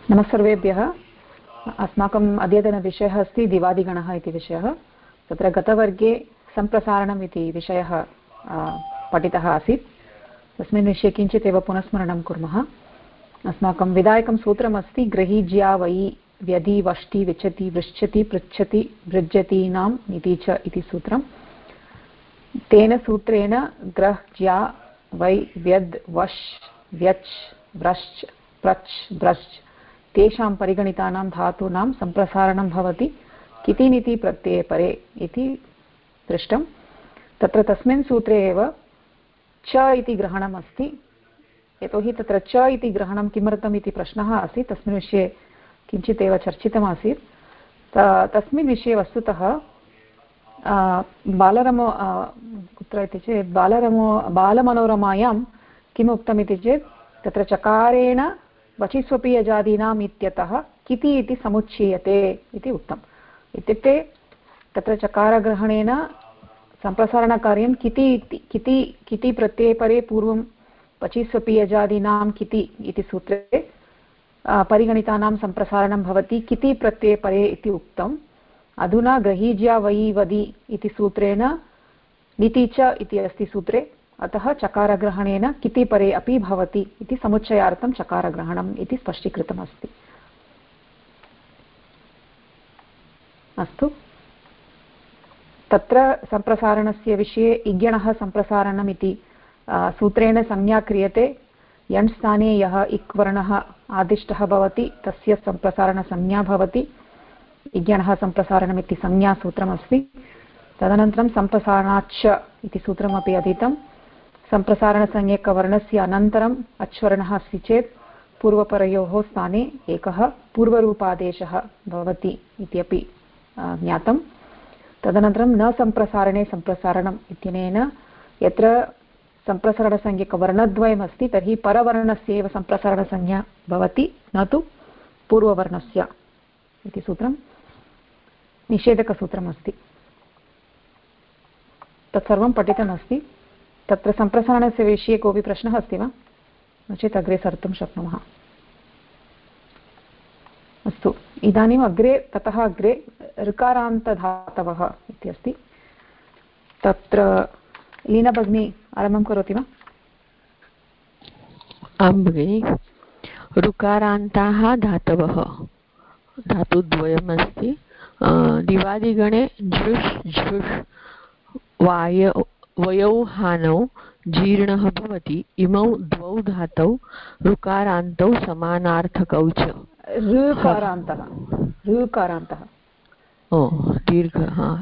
नमः सर्वेभ्यः। अस्माकम् अद्यतनविषयः अस्ति दिवादिगणः इति विषयः। तत्र गतवर्गे सम्प्रसारणम् इति विषयः पठितः आसीत्। तस्मिन् विषये किञ्चित् एव पुनस्मरणं कुर्मः। अस्माकं विधायकं सूत्रमस्ति गृहीज्या वै व्यधि वष्टि विचति वृच्छति पृच्छति वृज्यतीनां इति च इति सूत्रम्। तेन सूत्रेण ग्रह्ज्या वै व्यद् वश् व्यच् व्रश्च प्रच् ब्रश्च तेषां परिगणितानां धातूनां सम्प्रसारणं भवति कितिनिति प्रत्यये परे इति दृष्टं। तत्र तस्मिन् सूत्रे एव च इति ग्रहणम् अस्ति। यतोहि तत्र च इति ग्रहणं किमर्थम् इति प्रश्नः आसीत्। तस्मिन् विषये किञ्चित् एव चर्चितमासीत्। तस्मिन् विषये वस्तुतः कुत्र इति चेत् बालमनोरमायां किम् उक्तम् इति चेत् तत्र चकारेण वचिस्वपीयजादीनाम् इत्यतः किति इति समुच्चीयते इति उक्तम्। इत्युक्ते तत्र चकारग्रहणेन सम्प्रसारणकार्यं किति प्रत्यये परे पूर्वं वचिस्वपीयजादीनां किति इति सूत्रे परिगणितानां सम्प्रसारणं भवति किति प्रत्यये परे इति उक्तम्। अधुना गृहीज्या वै वदि इति सूत्रेण निति च इति अस्ति सूत्रे, अतः चकारग्रहणेन किति परे अपि भवति इति समुच्चयार्थं चकारग्रहणम् इति स्पष्टीकृतमस्ति। अस्तु, तत्र सम्प्रसारणस्य विषये इज्ञणः सम्प्रसारणम् इति सूत्रेण संज्ञा क्रियते। यण् स्थाने यः इक् वर्णः आदिष्टः भवति तस्य सम्प्रसारणसंज्ञा भवति। इज्ञणः सम्प्रसारणम् इति संज्ञासूत्रमस्ति। तदनन्तरं सम्प्रसारणाच्च इति सूत्रमपि अधीतं। सम्प्रसारणसंज्ञकवर्णस्य अनन्तरम् अच्वर्णः अस्ति चेत् पूर्वपरयोः स्थाने एकः पूर्वरूपादेशः भवति इत्यपि ज्ञातं। तदनन्तरं न सम्प्रसारणे सम्प्रसारणम् इत्यनेन यत्र सम्प्रसारणसंज्ञकवर्णद्वयमस्ति तर्हि परवर्णस्य एव सम्प्रसारणसंज्ञा भवति, न तु पूर्ववर्णस्य इति सूत्रं निषेधकसूत्रमस्ति। तत्सर्वं पठितमस्ति। तत्र सम्प्रसारणस्य विषये कोऽपि प्रश्नः अस्ति वा? नो चेत् अग्रे सर्तुं शक्नुमः। अस्तु, इदानीम् ततः अग्रे ऋकारान्तधातवः इत्यस्ति। तत्र लीना भगिनी आरम्भं करोति वा? आं भगिनि। ऋकारान्ताः धातवः धातुद्वयमस्ति। दिवादिगणे झृष् झृष् वयौ हानौ जीर्णः भवति। इमौ द्वौ धातौ ऋकारान्तौ समानार्थकौ च। ऋकारान्तः दीर्घ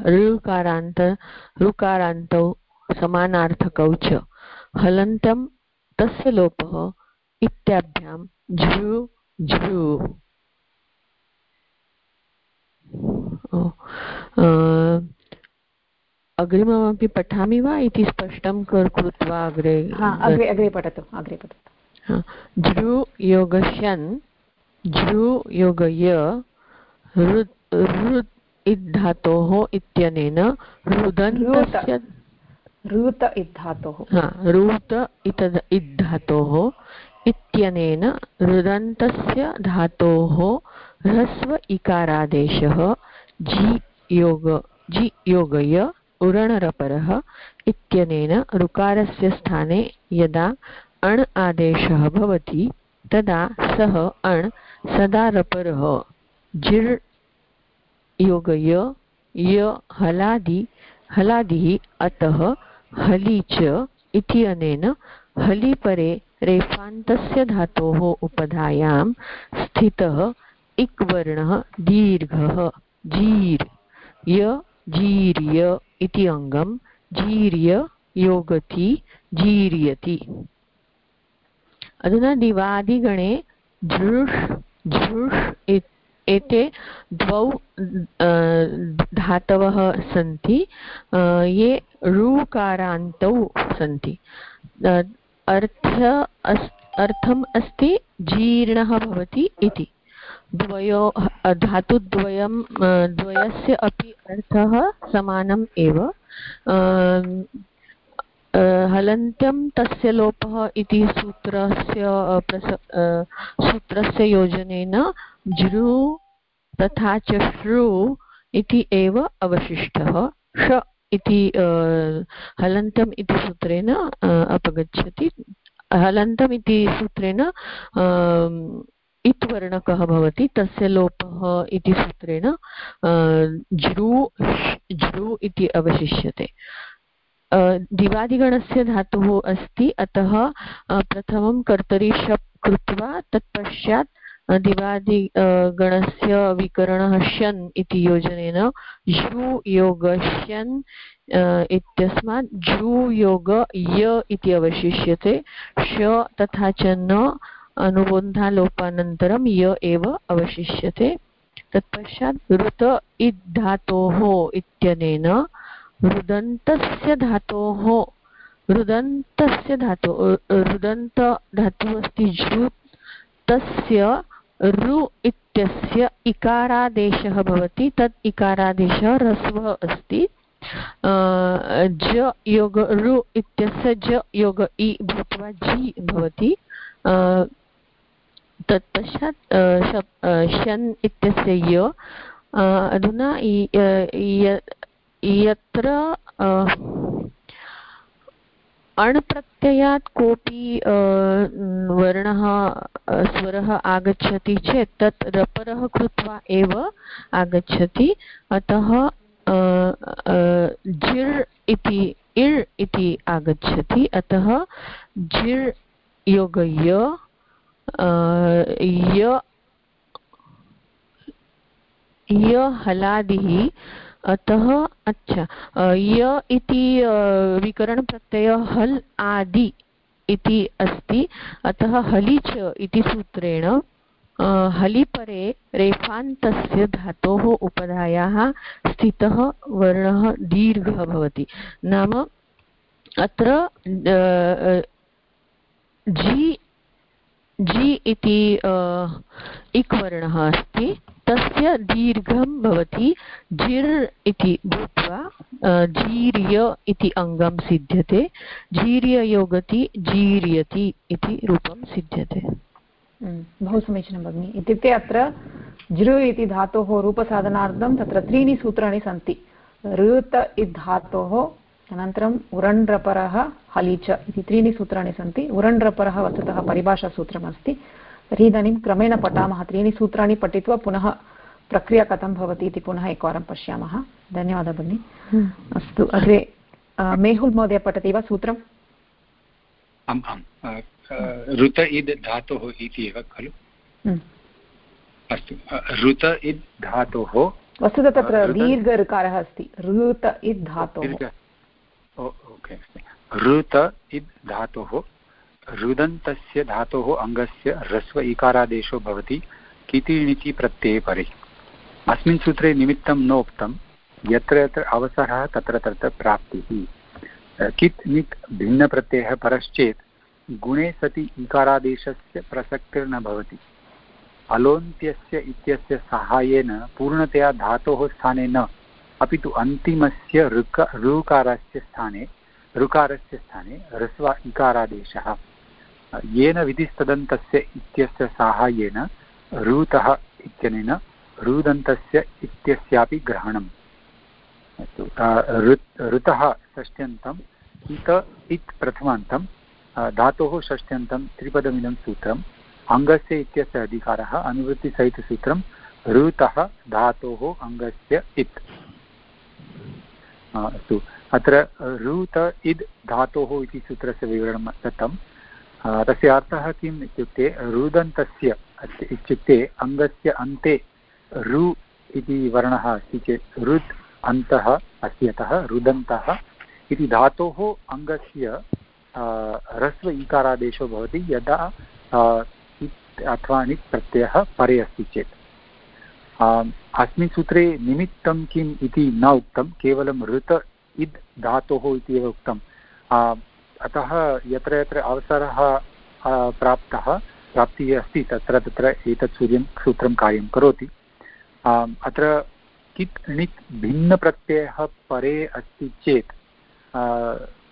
ऋकारान्तौ समानार्थकौ च। हलन्तं तस्य लोपः इत्याभ्यां झृ झृ। अग्रिममपि पठामि वा इति स्पष्टं कृत्वा अग्रे पठतु। झृ योगशन् झृ योगय ऋ इद्धातोः इत्यनेन रुदन्तस्य ऋत इद्धातोः इत्यनेन रुदन्तस्य धातोः ह्रस्व इकारादेशः जि योगय उरणरपरः इत्यनेन ऋकारस्य स्थाने यदा अण् आदेशः भवति तदा सः अण् सदा रपरः जिर् योगय य हलादिः अतः हलि च इत्यनेन हलि परे रेफान्तस्य धातोः उपधायां स्थितः इक् वर्णः दीर्घः जीर् य जीर्य इति अङ्गं जीर्य योगति जीर्यति। अधुना दिवादिगणे झृष् झृष् एते द्वौ धातवः सन्ति ये ऋकारान्तौ सन्ति। अर्थम् अस्ति जीर्णः भवति इति। द्वयस्य अपि अर्थः समानम् एव। हलन्त्यं तस्य लोपः इति सूत्रस्य योजनेन जृ तथा च श्रु इति एव अवशिष्टः। ष इति हलन्तम् इति सूत्रेण अपगच्छति। हलन्तम् इति सूत्रेण इत् वर्णकः भवति, तस्य लोपः इति सूत्रेण जृ इति अवशिष्यते। दिवादिगणस्य धातुः अस्ति, अतः प्रथमं कर्तरि शप् कृत्वा तत्पश्चात् दिवादिगणस्य विकरणः शन् इति योजनेन झु योग शन् इत्यस्मात् झु योग य इति अवशिष्यते। श तथा च न अनुबन्धालोपानन्तरं य एव अवशिष्यते। तत्पश्चात् ऋत इद् धातोः इत्यनेन रुदन्तस्य धातुः अस्ति झृ, तस्य रु इत्यस्य इकारादेशः भवति। तत् इकारादेशः ह्रस्वः अस्ति। ज योग रु इत्यस्य ज योग इ भूत्वा जि भवति। तत्पश्चात् शन् इत्यस्य य। अधुना यत्र अण् प्रत्ययात् कोऽपि वर्णः स्वरः आगच्छति चेत् तत् रपरः कृत्वा एव आगच्छति। अतः जिर् इति इर् इति आगच्छति। अतः जिर् योग य हलादिः। अतः अच्छा, य इति विकरणप्रत्यय हल् आदि इति अस्ति। अतः हलि च इति सूत्रेण हलिपरे रेफान्तस्य धातोः उपधायाः स्थितः वर्णः दीर्घः भवति। नाम अत्र जि इति इक् वर्णः अस्ति, तस्य दीर्घं भवति जिर् इति भूत्वा जीर्य इति अङ्गं सिद्ध्यते। जीर्ययोगति जीर्यति इति रूपं सिद्ध्यते। बहु समीचीनं भगिनि। इत्युक्ते अत्र जृ इति धातोः रूपसाधनार्थं तत्र त्रीणि सूत्राणि सन्ति। ऋत इति धातोः, अनन्तरम् उरण्ड्रपरः हलि च इति त्रीणि सूत्राणि सन्ति। उरण्ड्रपरः वस्तुतः परिभाषासूत्रमस्ति। तर्हि इदानीं क्रमेण पठामः। त्रीणि सूत्राणि पठित्वा पुनः प्रक्रिया कथं भवति इति पुनः एकवारं पश्यामः। धन्यवादः भगिनि। अस्तु, अग्रे मेहुल् महोदय पठति वा सूत्रम्? आम् आम्, ऋत इद् धातोः इति एव खलु? अस्तु, ऋत इद् धातोः, वस्तुतः तत्र दीर्घ ऋकारः अस्ति। ऋत इद् धातोः, ऋत इद् धातोः रुदन्तस्य धातोः अङ्गस्य ह्रस्व इकारादेशो भवति कितिणिति प्रत्यये परे। अस्मिन् सूत्रे निमित्तं नोक्तं, यत्र यत्र अवसरः तत्र तत्र प्राप्तिः। कित् नित् भिन्नप्रत्ययः परश्चेत् गुणे सति इकारादेशस्य प्रसक्तिर्न भवति। अलोन्त्यस्य इत्यस्य साहाय्येन पूर्णतया धातोः स्थाने न, अपि तु अन्तिमस्य ऋकारस्य स्थाने ह्रस्व इकारादेशः, येन विधिस्तदन्तस्य इत्यस्य साहाय्येन ऋतः इत्यनेन रुदन्तस्य इत्यस्यापि ग्रहणम्। अस्तु, ऋतः षष्ट्यन्तम्, इत इत् प्रथमान्तं, धातोः षष्ट्यन्तं त्रिपदमिदं सूत्रम्, अङ्गस्य इत्यस्य अधिकारः अनुवृत्तिसहितसूत्रं ऋतः धातोः अङ्गस्य इत्। अस्तु, अत्र ऋत इद् धातोः इति सूत्रस्य विवरणं दत्तं। तस्य अर्थः किम् इत्युक्ते रुदन्तस्य इत्युक्ते अङ्गस्य अन्ते रु इति वर्णः अस्ति चेत् रुद् अन्तः अस्ति, अतः रुदन्तः इति धातोः अङ्गस्य ह्रस्व इकारादेशो भवति यदा इत् अथवा नित् प्रत्ययः परे अस्ति चेत्। अस्मिन् सूत्रे निमित्तं किम् इति न उक्तं, केवलं ऋत इद् धातोः इति एव उक्तम्। अतः यत्र यत्र अवसरः प्राप्तिः अस्ति तत्र तत्र एतत् सूत्रं कार्यं करोति। अत्र कित् णित् भिन्नप्रत्ययः परे अस्ति चेत्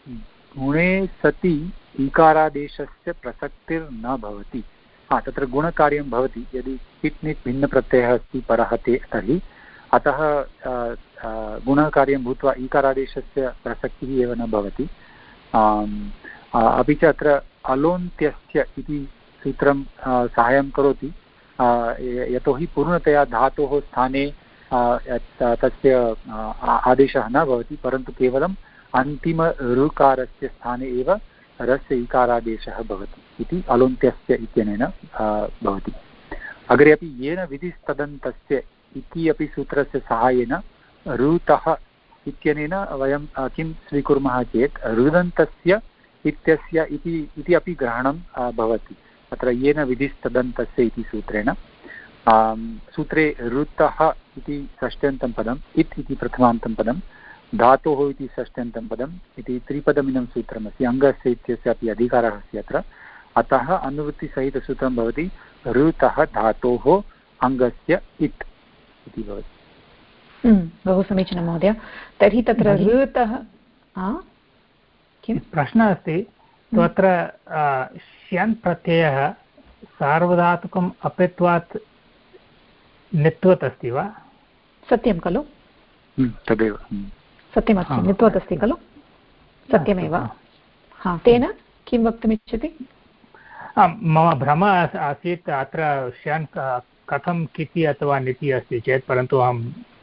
गुणे सति ईकारादेशस्य प्रसक्तिर्न भवति। तत्र गुणकार्यं भवति, यदि किट् निट् भिन्नप्रत्ययः अस्ति परः ते तर्हि अतः गुणकार्यं भूत्वा ईकारादेशस्य प्रसक्तिः एव न भवति। अपि च अत्र अलोन्त्यस्य इति सूत्रं साहाय्यं करोति, यतोहि पूर्णतया धातोः स्थाने तस्य आदेशः न भवति, परन्तु केवलम् अन्तिम ऋकारस्य स्थाने एव रस्य इकारादेशः भवति इति अलोन्त्यस्य इत्यनेन भवति। अग्रे अपि येन विधिस्तदन्तस्य इति अपि सूत्रस्य साहाय्येन ऋतः इत्यनेन वयं किं स्वीकुर्मः चेत् ऋदन्तस्य इत्यस्य इति अपि ग्रहणं भवति। अत्र येन विधिस्तदन्तस्य इति सूत्रेण सूत्रे ऋतः इति षष्ट्यन्तं पदम्, इत् इति प्रथमान्तं पदं, धातोः इति षष्ट्यन्तं पदम् इति त्रिपदमिदं सूत्रमस्ति। अङ्गस्य इत्यस्य अपि अधिकारः अस्ति अत्र, अतः अनुवृत्तिसहितसूत्रं भवति ऋतः धातोः अङ्गस्य इत् इति भवति। बहु समीचीनं महोदय। तर्हि तत्र ऋतः किं प्रश्नः अस्ति, तत्र श्यन् प्रत्ययः सार्वधातुकम् अपित्वात् नित्वत् अस्ति वा? सत्यं खलु? तदेव सत्यमस्ति, नित्वत् अस्ति खलु? सत्यमेव। तेन किं वक्तुमिच्छति? मम भ्रमः आसीत् अत्र श्यान् कथं किति अथवा निति अस्ति चेत्, परन्तु अहं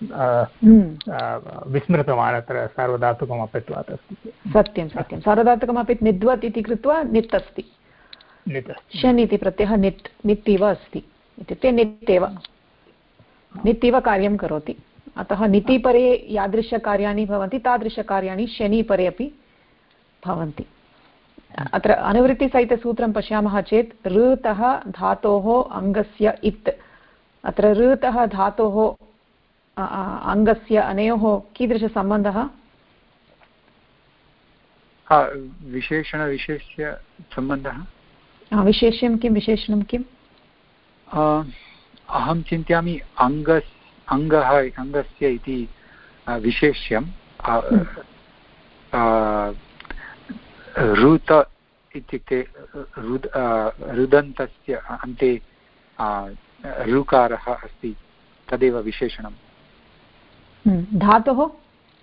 विस्मृतवान् अत्र सार्वधातुकम् अपित्वात् अस्ति। सत्यं सत्यं, सार्वधातुकमपि निद्वत् इति कृत्वा नित् अस्ति। शन् इति प्रत्ययः नित् इव अस्ति, इत्युक्ते नित् इव कार्यं करोति। अतः नितिपरे यादृशकार्याणि भवन्ति तादृशकार्याणि शनिपरे अपि भवन्ति। अत्र अनुवृत्तिसहितसूत्रं पश्यामः चेत् ऋतः धातोः अङ्गस्य इत्, अत्र ऋतः धातोः अङ्गस्य अनयोः कीदृशसम्बन्धः? विशेषणविशेष्य सम्बन्धः। विशेष्यं किं, विशेषणं किम्? अहं चिन्तयामि अङ्गस्य इति विशेष्यं ऋत इत्युक्ते ऋदन्तस्य अन्ते ऋकारः अस्ति, तदेव विशेषणं। धातोः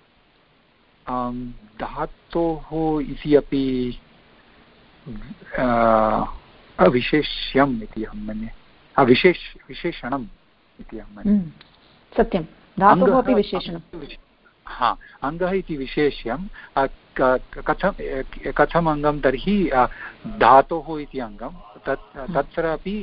इति अपि अविशेष्यम् इति अहं मन्ये, विशेषणम् इति अहं मन्ये। सत्यं, धातुः अपि विशेषणं। अङ्गः इति विशेष्यं कथम् अङ्गं तर्हि धातोः इति अङ्गं, तत्र अपि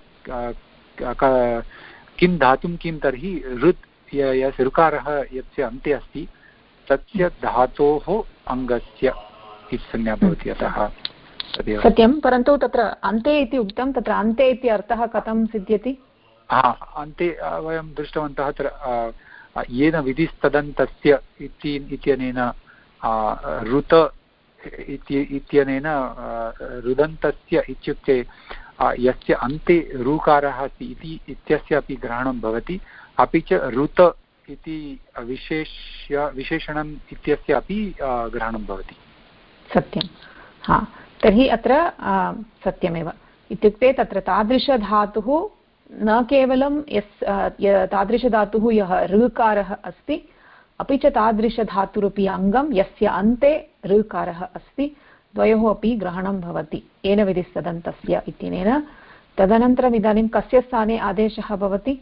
किं धातुं किं तर्हि ऋत् ऋकारः यस्य अन्ते अस्ति तस्य धातोः अङ्गस्य इति संज्ञा भवति। अतः तदेव सत्यं, परन्तु तत्र अन्ते इति उक्तं, तत्र अन्ते इति अर्थः कथं सिद्ध्यति? अन्ते वयं दृष्टवन्तः अत्र येन विधिस्तदन्तस्य इत्यनेन ऋत इत्यनेन ऋदन्तस्य इत्युक्ते यस्य अन्ते ऋकारः अस्ति इति इत्यस्य अपि ग्रहणं भवति, अपि च ऋत इति विशेषणम् इत्यस्य अपि ग्रहणं भवति। सत्यं, तर्हि अत्र सत्यमेव इत्युक्ते तत्र तादृशधातुः न केवलं तादृशधातुः यः ऋकारः अस्ति, अपि च तादृशधातुरपि अङ्गं यस्य अन्ते ऋकारः अस्ति, द्वयोः अपि ग्रहणं भवति येन विधिस्तदन्तस्य इत्यनेन। तदनन्तरम् इदानीं कस्य स्थाने आदेशः भवति?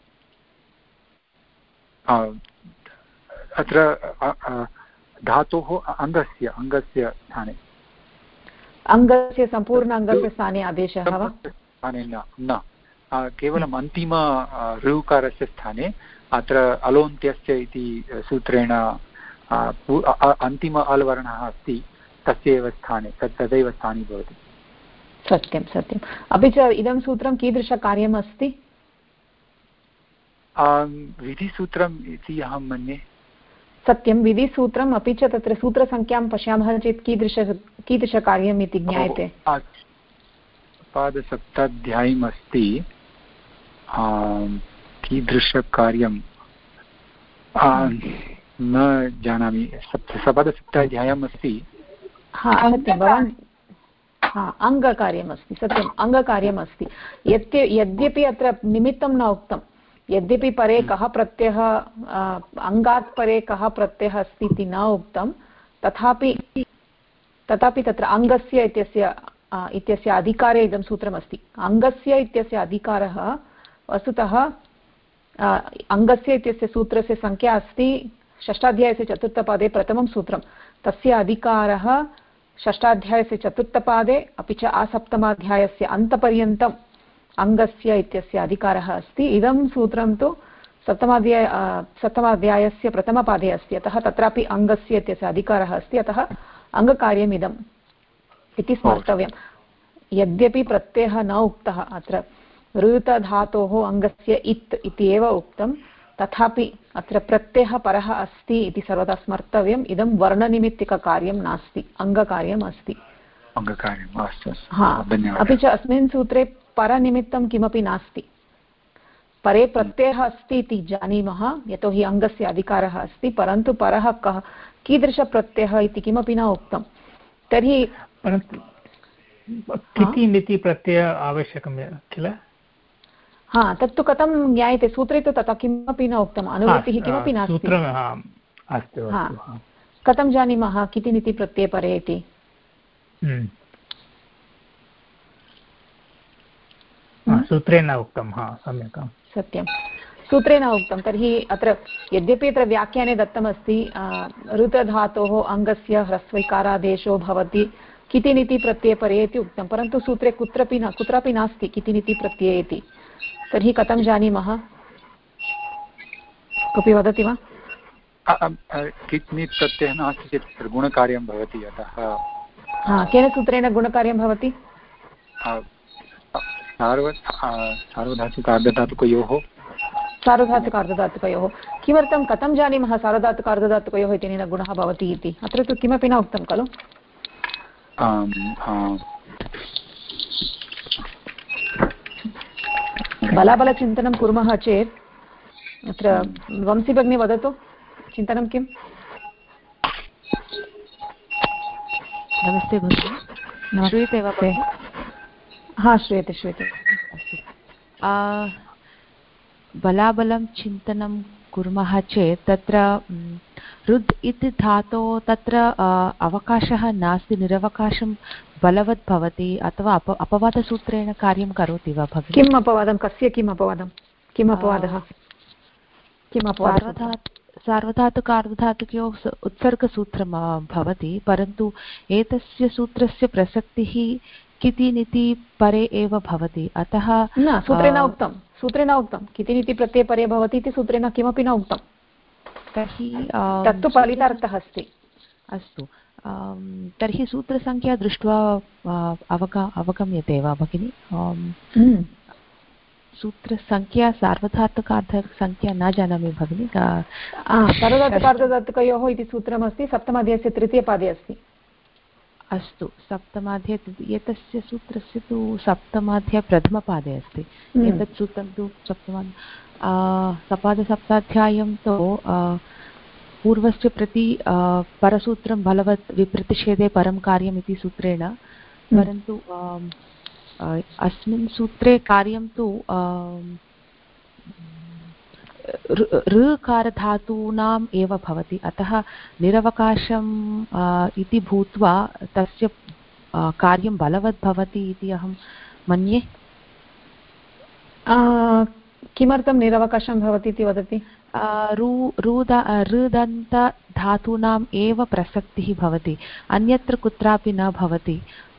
अत्र धातोः अङ्गस्य स्थाने, अङ्गस्य सम्पूर्ण अङ्गस्य स्थाने आदेशः वा? न, केवलम् अन्तिम ऋकारस्य स्थाने। अत्र अलोन्त्यस्य इति सूत्रेण अन्तिम अल्वर्णः अस्ति, तस्य एव स्थाने तदैव स्थानी भवति। सत्यं सत्यम्। अपि च इदं सूत्रं कीदृशकार्यम् अस्ति? विधिसूत्रम् इति अहं मन्ये। सत्यं, विधिसूत्रम्। अपि च तत्र सूत्रसङ्ख्यां पश्यामः चेत् कीदृशकार्यम् इति ज्ञायते? पादसप्ताध्यायीम् अस्ति, कीदृशकार्यं न जानामि। सपादसप्ताध्यायम् अस्ति, सत्यं भवान् अङ्गकार्यमस्ति, सत्यम् अङ्गकार्यमस्ति। यद्यपि अत्र निमित्तं न उक्तं, यद्यपि परे कः प्रत्ययः अङ्गात् परे कः प्रत्ययः अस्ति इति न उक्तं, तथापि तत्र अङ्गस्य इत्यस्य अधिकारे इदं सूत्रमस्ति। अङ्गस्य इत्यस्य अधिकारः वस्तुतः अङ्गस्य इत्यस्य सूत्रस्य संख्या अस्ति षष्ठाध्यायस्य चतुर्थपादे प्रथमं सूत्रं। तस्य अधिकारः षष्ठाध्यायस्य चतुर्थपादे अपि च आसप्तमाध्यायस्य अन्तपर्यन्तम् अङ्गस्य इत्यस्य अधिकारः अस्ति। इदं सूत्रं तु सप्तमाध्यायस्य प्रथमपादे अस्ति, अतः तत्रापि अङ्गस्य इत्यस्य अधिकारः अस्ति, अतः अङ्गकार्यमिदम् इति स्मर्तव्यम्। यद्यपि प्रत्ययः न उक्तः, अत्र ऋतधातोः अङ्गस्य इत् इति एव उक्तं, तथापि अत्र प्रत्ययः परः अस्ति इति सर्वदा स्मर्तव्यम्। इदं वर्णनिमित्तिककार्यं नास्ति, अङ्गकार्यम् अस्ति। अपि च अस्मिन् सूत्रे परनिमित्तं किमपि नास्ति। परे प्रत्ययः अस्ति इति जानीमः, यतोहि अङ्गस्य अधिकारः अस्ति, परन्तु परः कः कीदृशप्रत्ययः इति किमपि न उक्तं। तर्हि किति निति प्रत्ययः आवश्यकं किल? तत्तु कथं ज्ञायते? सूत्रे तु तथा किमपि न उक्तम्, अनुवृत्तिः किमपि नास्ति। कथं जानीमः किति निति प्रत्यये परे इति? सूत्रे न उक्तं। सम्यक्, सत्यं, सूत्रे न उक्तं। तर्हि अत्र यद्यपि अत्र व्याख्याने दत्तमस्ति ऋतधातोः अङ्गस्य ह्रस्वैकारादेशो भवति कितिनिति प्रत्यये परे इति उक्तं, परन्तु सूत्रे कुत्रापि नास्ति कितिनिति प्रत्यये इति। तर्हि कथं जानीमः? कोऽपि वदति वा? कित्नित् प्रत्ययः नास्ति चेत् गुणकार्यं भवति, अतः केन सूत्रेण गुणकार्यं भवति? सार्वधातुकार्धधातुकयोः। सार्वधातुकार्धधातुकयोः। किमर्थं, कथं जानीमः सार्वधातुकार्धधातुकयोः इत्यनेन गुणः भवति इति? अत्र तु किमपि न उक्तं खलु। बलाबलचिन्तनं कुर्मः चेत् अत्र वंशी भगिनी वदतु, चिन्तनं किम्? नमस्ते भगिनि, श्रूयते वा? श्रूयते। बलाबलं चिन्तनं कुर्मः चेत् तत्र रुद् इति धातोः तत्र अवकाशः नास्ति, निरवकाशं बलवत् भवति, अथवा अपवादसूत्रेण कार्यं करोति वा भगिनि? किम् अपवादं? कस्य किम् अपवादं? किम् अपवादः? सार्वधातुकार्धधातुकयोः उत्सर्गसूत्रं भवति, परन्तु एतस्य सूत्रस्य प्रसक्तिः कितिनिति परे एव भवति, अतः न, सूत्रे न उक्तं कितिनिति प्रत्यये परे भवति इति सूत्रे न किमपि न उक्तं। तर्हि तत्तु फलितार्थः अस्ति। अस्तु, तर्हि सूत्रसङ्ख्या दृष्ट्वा अवगम्यते वा भगिनि? सूत्रसङ्ख्या सार्वधातुकार्धसङ्ख्या न जानामि भगिनि। सार्वधातुकार्धधातुकयोः इति सूत्रमस्ति, सप्तमाध्यायस्य तृतीयपादे अस्ति। अस्तु, सप्तमाध्याये एतस्य सूत्रस्य तु सप्तमाध्याये प्रथमपादे अस्ति। एतत् सूत्रं तु सपादसप्ताध्यायं तु पूर्वस्य प्रति परसूत्रं बलवत् विप्रतिषेधे परं कार्यम् इति सूत्रेण, परन्तु अस्मिन् सूत्रे कार्यं तु ऋकारधातूनाम् एव भवति, अतः निरवकाशम् इति भूत्वा तस्य कार्यं बलवत् भवति इति अहं मन्ये। किमर्थं निरवकाशं भवति इति वदति? ऋदन्तधातूनाम् एव प्रसक्तिः भवति, अन्यत्र कुत्रापि न भवति।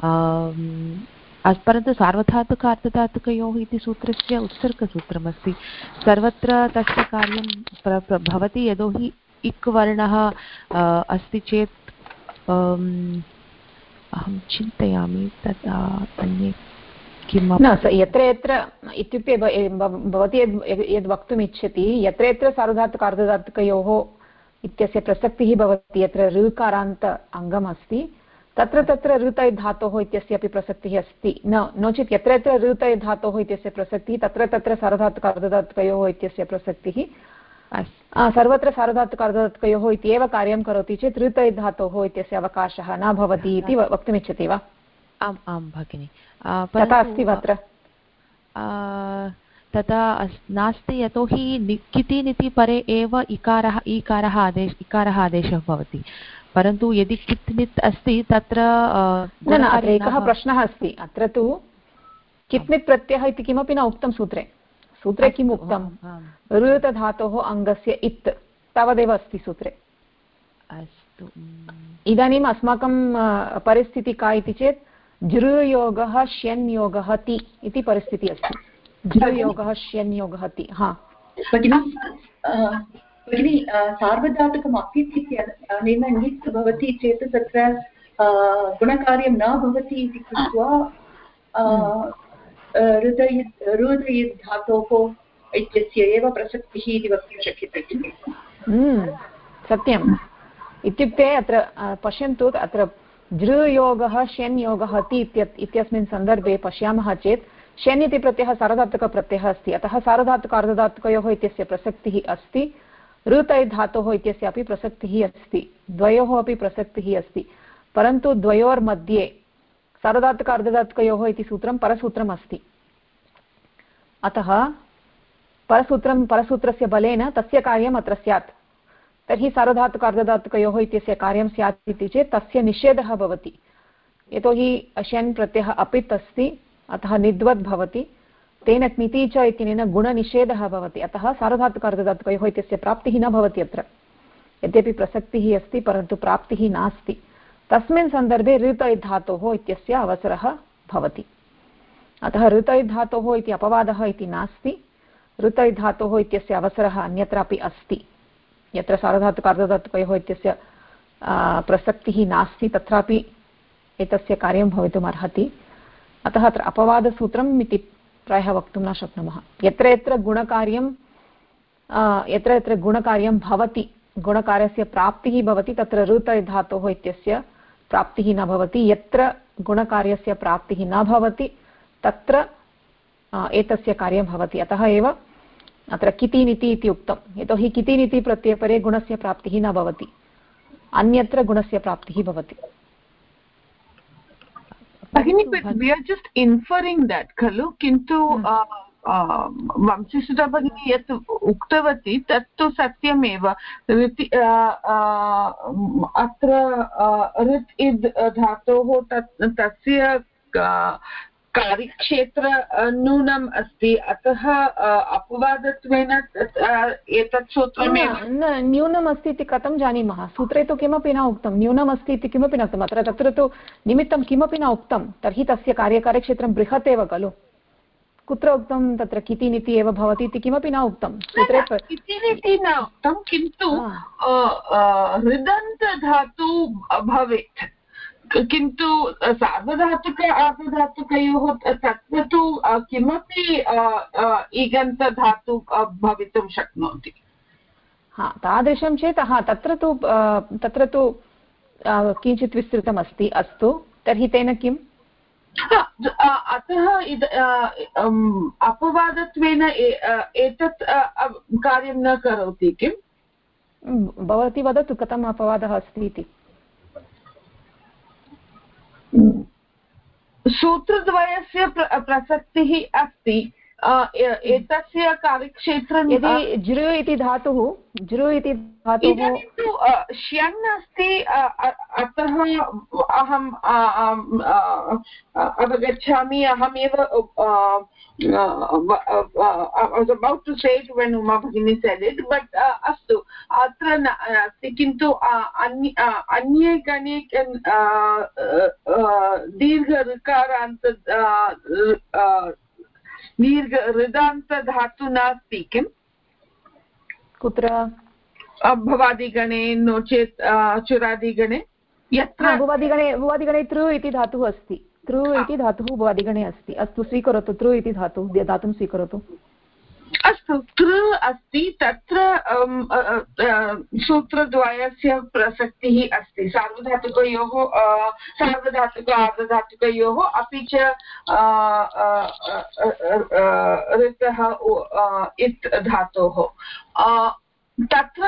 परन्तु सार्वधातुकार्धधातुकयोः इति सूत्रस्य उत्सर्गसूत्रमस्ति, सर्वत्र तस्य कार्यं भवति, यतोहि इक् वर्णः अस्ति चेत् अहं चिन्तयामि तदा अन्ये किं न, यत्र यत्र इत्युक्ते भवती यद् वक्तुम् इच्छति, यत्र यत्र सार्वधातुकार्धधातुकयोः इत्यस्य प्रसक्तिः भवति, यत्र ऋकारान्त अङ्गम् अस्ति, तत्र तत्र ऋतय धातोः इत्यस्य अपि प्रसक्तिः अस्ति। नो चेत् यत्र यत्र ऋतय धातोः इत्यस्य प्रसक्तिः, तत्र तत्र सार्वधातुकार्धधातुकयोः इत्यस्य प्रसक्तिः सर्वत्र सार्वधातुक-अर्धधातुकयोः इत्येव कार्यं करोति चेत् ऋतै धातोः इत्यस्य अवकाशः न भवति इति वक्तुमिच्छति वा? आम् आं भगिनि, तथा अस्ति वा अत्र? तथा नास्ति, यतोहि किति निति परे एव इकारः आदेशः भवति, परन्तु यदि कित् नित् अस्ति तत्र एकः प्रश्नः अस्ति। अत्र तु कित् नित् प्रत्ययः इति किमपि न उक्तं सूत्रे किम् उक्तं? ऋत धातोः अङ्गस्य इत् तावदेव अस्ति सूत्रे। अस्तु, इदानीम् अस्माकं परिस्थितिः का इति चेत् जृयोगः श्यन्योगः ति इति परिस्थितिः अस्ति। जृयोगः श्यन्योगः ति। हा भगिनी, सार्वधातुकम् अपित् इत्यनेन ङित् भवति चेत् तत्र गुणकार्यं न भवति इति कृत्वा रुदयित् धातोः इत्यस्य एव प्रसक्तिः इति वक्तुं शक्यते किल? सत्यम्। इत्युक्ते अत्र पश्यन्तु, अत्र जृयोगः श्यन्योगः ति इत्यस्मिन् सन्दर्भे पश्यामः चेत् श्यन् इति प्रत्ययः सार्वधातुकप्रत्ययः अस्ति, अतः सार्वधातुक-अर्धधातुकयोः इत्यस्य प्रसक्तिः अस्ति। ऋतै धातोः इत्यस्य अपि प्रसक्तिः अस्ति, द्वयोः अपि प्रसक्तिः अस्ति, परन्तु द्वयोर्मध्ये सार्वधातुक-अर्धधातुकयोः इति सूत्रं परसूत्रम् अस्ति। अतः परसूत्रस्य बलेन तस्य कार्यम् अत्र स्यात्। तर्हि सार्वधातुक-अर्धधातुकयोः इत्यस्य कार्यं स्यात् इति चेत् तस्य निषेधः भवति, यतोहि श्यन् प्रत्ययः अपित् अस्ति, अतः निद्वद् भवति, तेन क्निति च इत्यनेन गुणनिषेधः भवति, अतः सार्वधातुक-अर्धधातुकयोः इत्यस्य प्राप्तिः न भवति अत्र। यद्यपि प्रसक्तिः अस्ति परन्तु प्राप्तिः नास्ति। तस्मिन् सन्दर्भे ऋतै धातोः इत्यस्य अवसरः भवति। अतः ऋतै धातोः इति अपवादः इति नास्ति, ऋतै धातोः इत्यस्य अवसरः अन्यत्रापि अस्ति। यत्र सार्वधातुक-अर्धधातुकयोः इत्यस्य प्रसक्तिः नास्ति तत्रापि एतस्य कार्यं भवितुम् अर्हति। अतः अत्र अपवादसूत्रम् इति प्रायः वक्तुं न शक्नुमः। यत्र यत्र गुणकार्यं भवति, गुणकार्यस्य प्राप्तिः भवति, तत्र ऋतै धातोः इत्यस्य प्राप्तिः न भवति। यत्र गुणकार्यस्य प्राप्तिः न भवति तत्र एतस्य कार्यं भवति। अतः एव अत्र किति निति इति उक्तं, यतोहि किति निति प्रत्ययपरे गुणस्य प्राप्तिः न भवति, अन्यत्र गुणस्य प्राप्तिः भवति। Bhagini, but we are just inferring that, खलु? किन्तु वंशीसुधा भगिनी यत् उक्तवती तत्तु सत्यमेव। अत्र ऋत् इद् धातोः तस्य कार्यक्षेत्र न्यूनम् अस्ति, अतः अपवादत्वेन एतत् सूत्रमेव न्यूनम् अस्ति इति कथं जानीमः? सूत्रे तु किमपि न उक्तं, न्यूनम् अस्ति इति किमपि न उक्तम्। तत्र तु निमित्तं किमपि न उक्तं, तर्हि तस्य कार्यक्षेत्रं बृहत् एव खलु। कुत्र उक्तं तत्र किति निति एव भवति इति किमपि न उक्तं सूत्रे। किति निति न उक्तं, किन्तु हृदन्त धातु भवेत्, किन्तु सार्वधातुक अर्धधातुकयोः तत्र तु किमपि इगन्तधातु भवितुं शक्नोति। तादृशं चेत् तत्र तु किञ्चित् विस्तृतमस्ति। अस्तु, तर्हि तेन किम्? अतः अपवादत्वेन एतत् कार्यं न करोति किम्? भवती वदतु कथम् अपवादः अस्ति इति। सूत्रद्वयस्य प्रसक्तिः अस्ति, एतस्य कार्यक्षेत्रं यदि जृ इति धातुः श्यन् अस्ति, अतः अहम् अवगच्छामि, अहमेव I was about to say it when Uma Bhagini said it, but अस्तु, अत्र नास्ति, किन्तु अन्ये गणे दीर्घ ऋकारान्त दीर्घ हृदान्त धातु नास्ति किम्? कुत्र? भवादिगणे नो चेत् चुरादिगणे। यत्र भुवादिगणे तृ इति धातुः अस्ति, तृ इति धातुः भुवादिगणे अस्ति। अस्तु, स्वीकरोतु, तृ इति धातुं स्वीकरोतु। अस्तु, तृ अस्ति, तत्र सूत्रद्वयस्य प्रसक्तिः अस्ति, सार्वधातुकयोः, सार्वधातुक अर्धधातुकयोः, अपि च ऋतः इत् धातोः। तत्र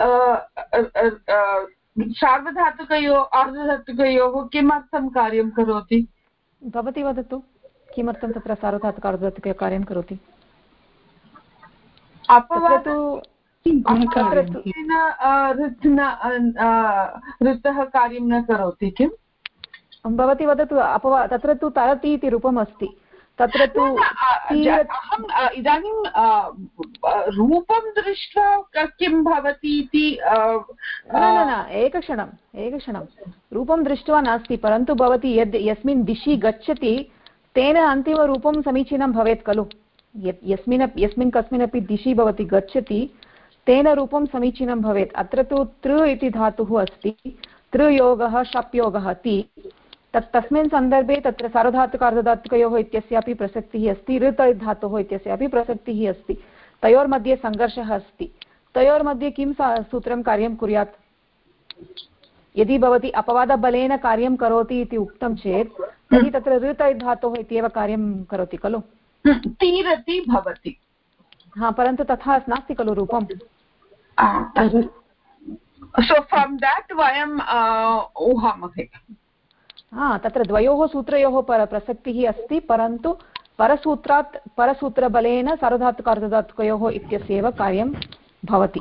सार्वधातुकयोः अर्धधातुकयोः किमर्थं कार्यं करोति? भवती वदतु किमर्थं तत्र सार्वधातुक अर्धधातुकयोः कार्यं करोति? ऋतः कार्यं न करोति किम्? भवती वदतु तत्र तु तरति इति रूपम् अस्ति, तत्र तु अहम् इदानीं रूपं दृष्ट्वा किं भवति इति न एकक्षणं रूपं दृष्ट्वा नास्ति, परन्तु भवती यस्मिन् दिशि गच्छति तेन अन्तिमरूपं समीचीनं भवेत् खलु। यस्मिन् कस्मिन्नपि दिशि भवती गच्छति तेन रूपं समीचीनं भवेत्। अत्र तु तृ इति धातुः अस्ति, तृयोगः शप्योगः ति, तस्मिन् सन्दर्भे तत्र सार्वधातुक अर्धधातुकयोः इत्यस्यापि प्रसक्तिः अस्ति, ऋत धातोः इत्यस्यापि प्रसक्तिः अस्ति। तयोर्मध्ये सङ्घर्षः अस्ति। तयोर्मध्ये किं सूत्रं कार्यं कुर्यात्? यदि भवती अपवादबलेन कार्यं करोति इति उक्तं चेत् तर्हि तत्र ऋत धातोः इत्येव कार्यं करोति खलु। तीरति भवति। परन्तु तथा नास्ति खलु रूपं। So from that वयं ऊहामहे। तत्र द्वयोः सूत्रयोः प्रसक्तिः अस्ति, परन्तु परसूत्रात् परसूत्रबलेन सार्वधातुक अर्धधातुकयोः इत्यस्यैव कार्यं भवति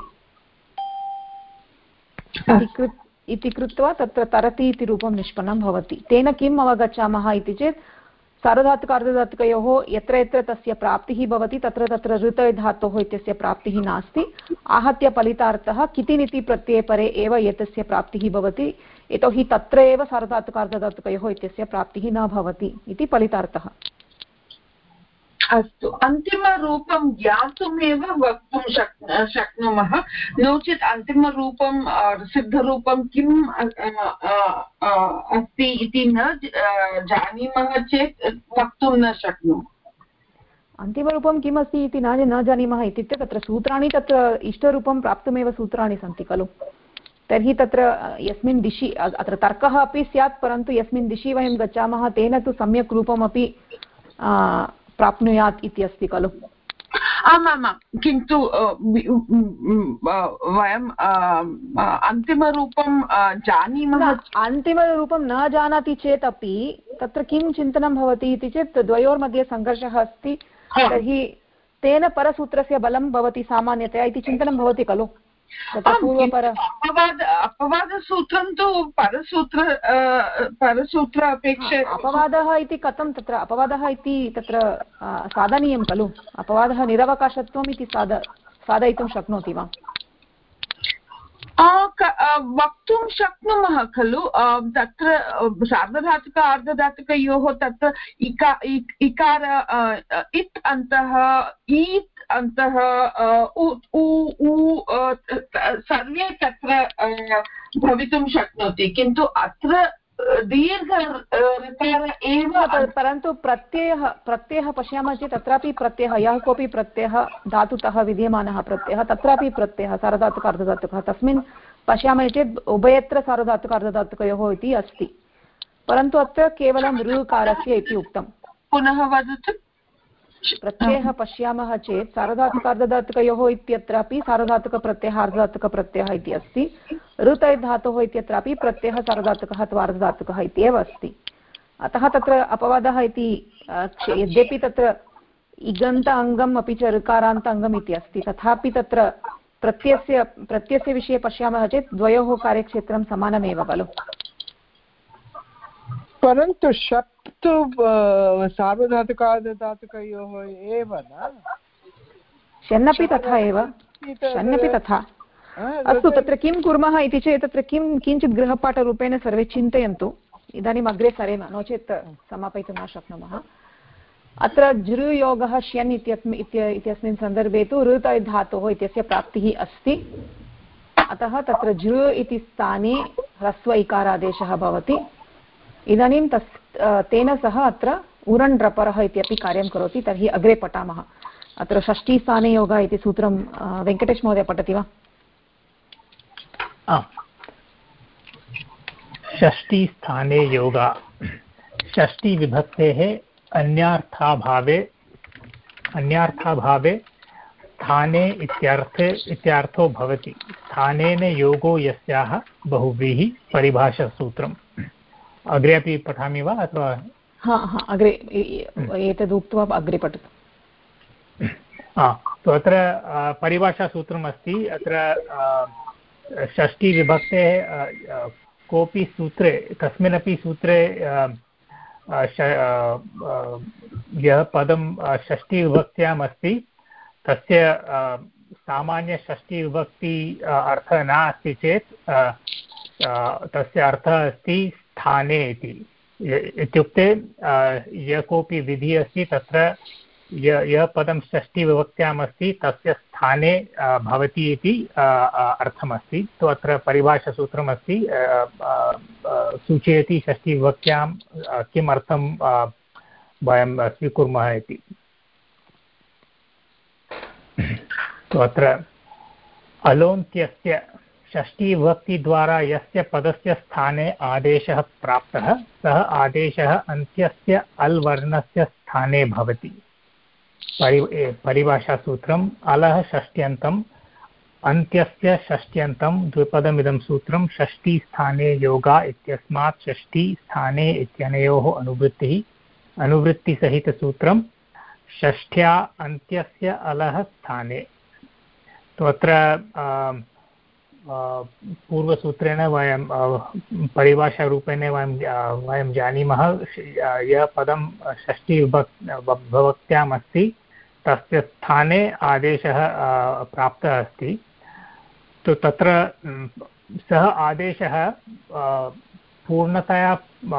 इति कृत्वा तत्र तरति इति रूपं निष्पन्नं भवति। तेन किम् अवगच्छामः इति चेत् सार्वधातुक अर्धधातुकयोः यत्र यत्र तस्य प्राप्तिः भवति तत्र तत्र ऋत धातोः इत्यस्य प्राप्तिः नास्ति। आहत्य फलितार्थः कितिनिति प्रत्यये परे एव एतस्य प्राप्तिः भवति, यतोहि तत्र एव सार्वधातुक अर्धधातुकयोः इत्यस्य प्राप्तिः न भवति इति फलितार्थः। अस्तु, अन्तिमरूपं ज्ञातुमेव वक्तुं शक्नुमः, नो चेत् अन्तिमरूपं सिद्धरूपं किम् अस्ति इति न जानीमः चेत् वक्तुं न शक्नुमः। अन्तिमरूपं किम् अस्ति इति न जानीमः इत्युक्ते तत्र सूत्राणि तत्र इष्टरूपं प्राप्तुमेव सूत्राणि सन्ति खलु। तर्हि तत्र यस्मिन् दिशि अत्र तर्कः अपि स्यात्, परन्तु यस्मिन् दिशि वयं गच्छामः तेन तु सम्यक् रूपमपि प्राप्नुयात् इति अस्ति खलु। आमामां, किन्तु वयम् अन्तिमरूपं जानीमः। अन्तिमरूपं न जानाति चेत् अपि तत्र किं चिन्तनं भवति इति चेत् द्वयोर्मध्ये सङ्घर्षः अस्ति, तर्हि तेन परसूत्रस्य बलं भवति सामान्यतया इति चिन्तनं भवति खलु। अपवादसूत्रं तु परसूत्र अपेक्षया अपवादः इति कथं तत्र अपवादः इति तत्र साधनीयं खलु। अपवादः निरवकाशत्वम् इति साधयितुं शक्नोति वा? वक्तुं शक्नुमः खलु। तत्र सार्वधातुक अर्धधातुकयोः तत्र इकार इत् अन्तः ईत् अन्तः सर्वे तत्र भवितुं शक्नोति, किन्तु अत्र दीर्घ ऋकार एव। परन्तु प्रत्ययः पश्यामः चेत् तत्रापि प्रत्ययः, यः कोऽपि प्रत्ययः धातुतः विद्यमानः प्रत्ययः तत्रापि प्रत्ययः सार्वधातुक अर्धधातुकः, तस्मिन् पश्यामः चेत् उभयत्र सार्वधातुक अर्धधातुकयोः इति अस्ति, परन्तु अत्र केवलं ऋकारस्य इति उक्तं। पुनः वदतु। प्रत्ययः पश्यामः चेत् सार्वधातुक अर्धधातुकयोः इत्यत्रापि सार्वधातुकप्रत्ययः अर्धधातुकप्रत्ययः इति अस्ति, ऋत धातोः इत्यत्रापि प्रत्ययः सार्वधातुकः अथवा अर्धधातुकः इत्येव अस्ति। अतः तत्र अपवादः इति यद्यपि तत्र इगन्त अङ्गम् अपि च ऋकारान्त अङ्गम् इति अस्ति, तथापि तत्र प्रत्ययस्य विषये पश्यामः चेत् द्वयोः कार्यक्षेत्रं समानमेव खलु। परन्तु शप् तु सार्वधातुक अर्धधातुकयोः एव न, शन्नपि तथा एव, शन्नपि तथा। अस्तु, तत्र किं कुर्मः इति चेत् तत्र किञ्चित् गृहपाठरूपेण सर्वे चिन्तयन्तु, इदानीम् अग्रे सरेम, नो चेत् समापयितुं न शक्नुमः। अत्र जृयोगः श्यन् इत्यस्मिन् सन्दर्भे तु ऋत धातोः इत्यस्य प्राप्तिः अस्ति, अतः तत्र जृ इति स्थाने ह्रस्व इकारादेशः भवति। इदानीं तेन सह अत्र उरण् रपरः इत्यपि कार्यं करोति। तर्हि अग्रे पठामः। अत्र षष्ठीस्थाने योगः इति सूत्रं वेङ्कटेश महोदय पठति वा? षष्ठीस्थाने योगः षष्ठीविभक्तेः अन्यार्थाभावे स्थाने इत्यर्थो भवति। स्थानेन योगो यस्याः बहुव्रीहि परिभाषासूत्रम्। अग्रे अपि पठामि वा अथवा? अग्रे एतदुक्त्वा अग्रे पठतु। तो अत्र परिभाषासूत्रम् अस्ति। अत्र षष्टिविभक्तेः कोऽपि सूत्रे कस्मिन्नपि सूत्रे यः पदं षष्टिविभक्त्याम् अस्ति तस्य सामान्यषष्टिविभक्ति अर्थः नास्ति चेत् तस्य अर्थः अस्ति स्थाने इति। इत्युक्ते यः कोऽपि विधिः अस्ति तत्र यः पदं षष्टिविभक्त्याम् अस्ति तस्य स्थाने भवति इति अर्थमस्ति। तो अत्र परिभाषासूत्रमस्ति, सूचयति षष्टिविभक्त्यां किम् अर्थं वयं स्वीकुर्मः इति। तो अत्र अलोन्त्यस्य षष्टिविभक्तिद्वारा यस्य पदस्य स्थाने आदेशः प्राप्तः सः आदेशः अन्त्यस्य अल् वर्णस्य स्थाने भवति। परिभाषासूत्रम् अलः षष्ट्यन्तम् अन्त्यस्य षष्ट्यन्तं द्विपदमिदं सूत्रं षष्टिस्थाने योगा इत्यस्मात् षष्टिस्थाने इत्यनयोः अनुवृत्तिसहितसूत्रं षष्ठ्या अन्त्यस्य अलः स्थाने। तो अत्र पूर्वसूत्रेण वयं परिभाषारूपेण वयं जानीमः यः पदं षष्टिविभक्त्याम् अस्ति तस्य स्थाने आदेशः प्राप्तः अस्ति। तो तत्र सः आदेशः पूर्णतया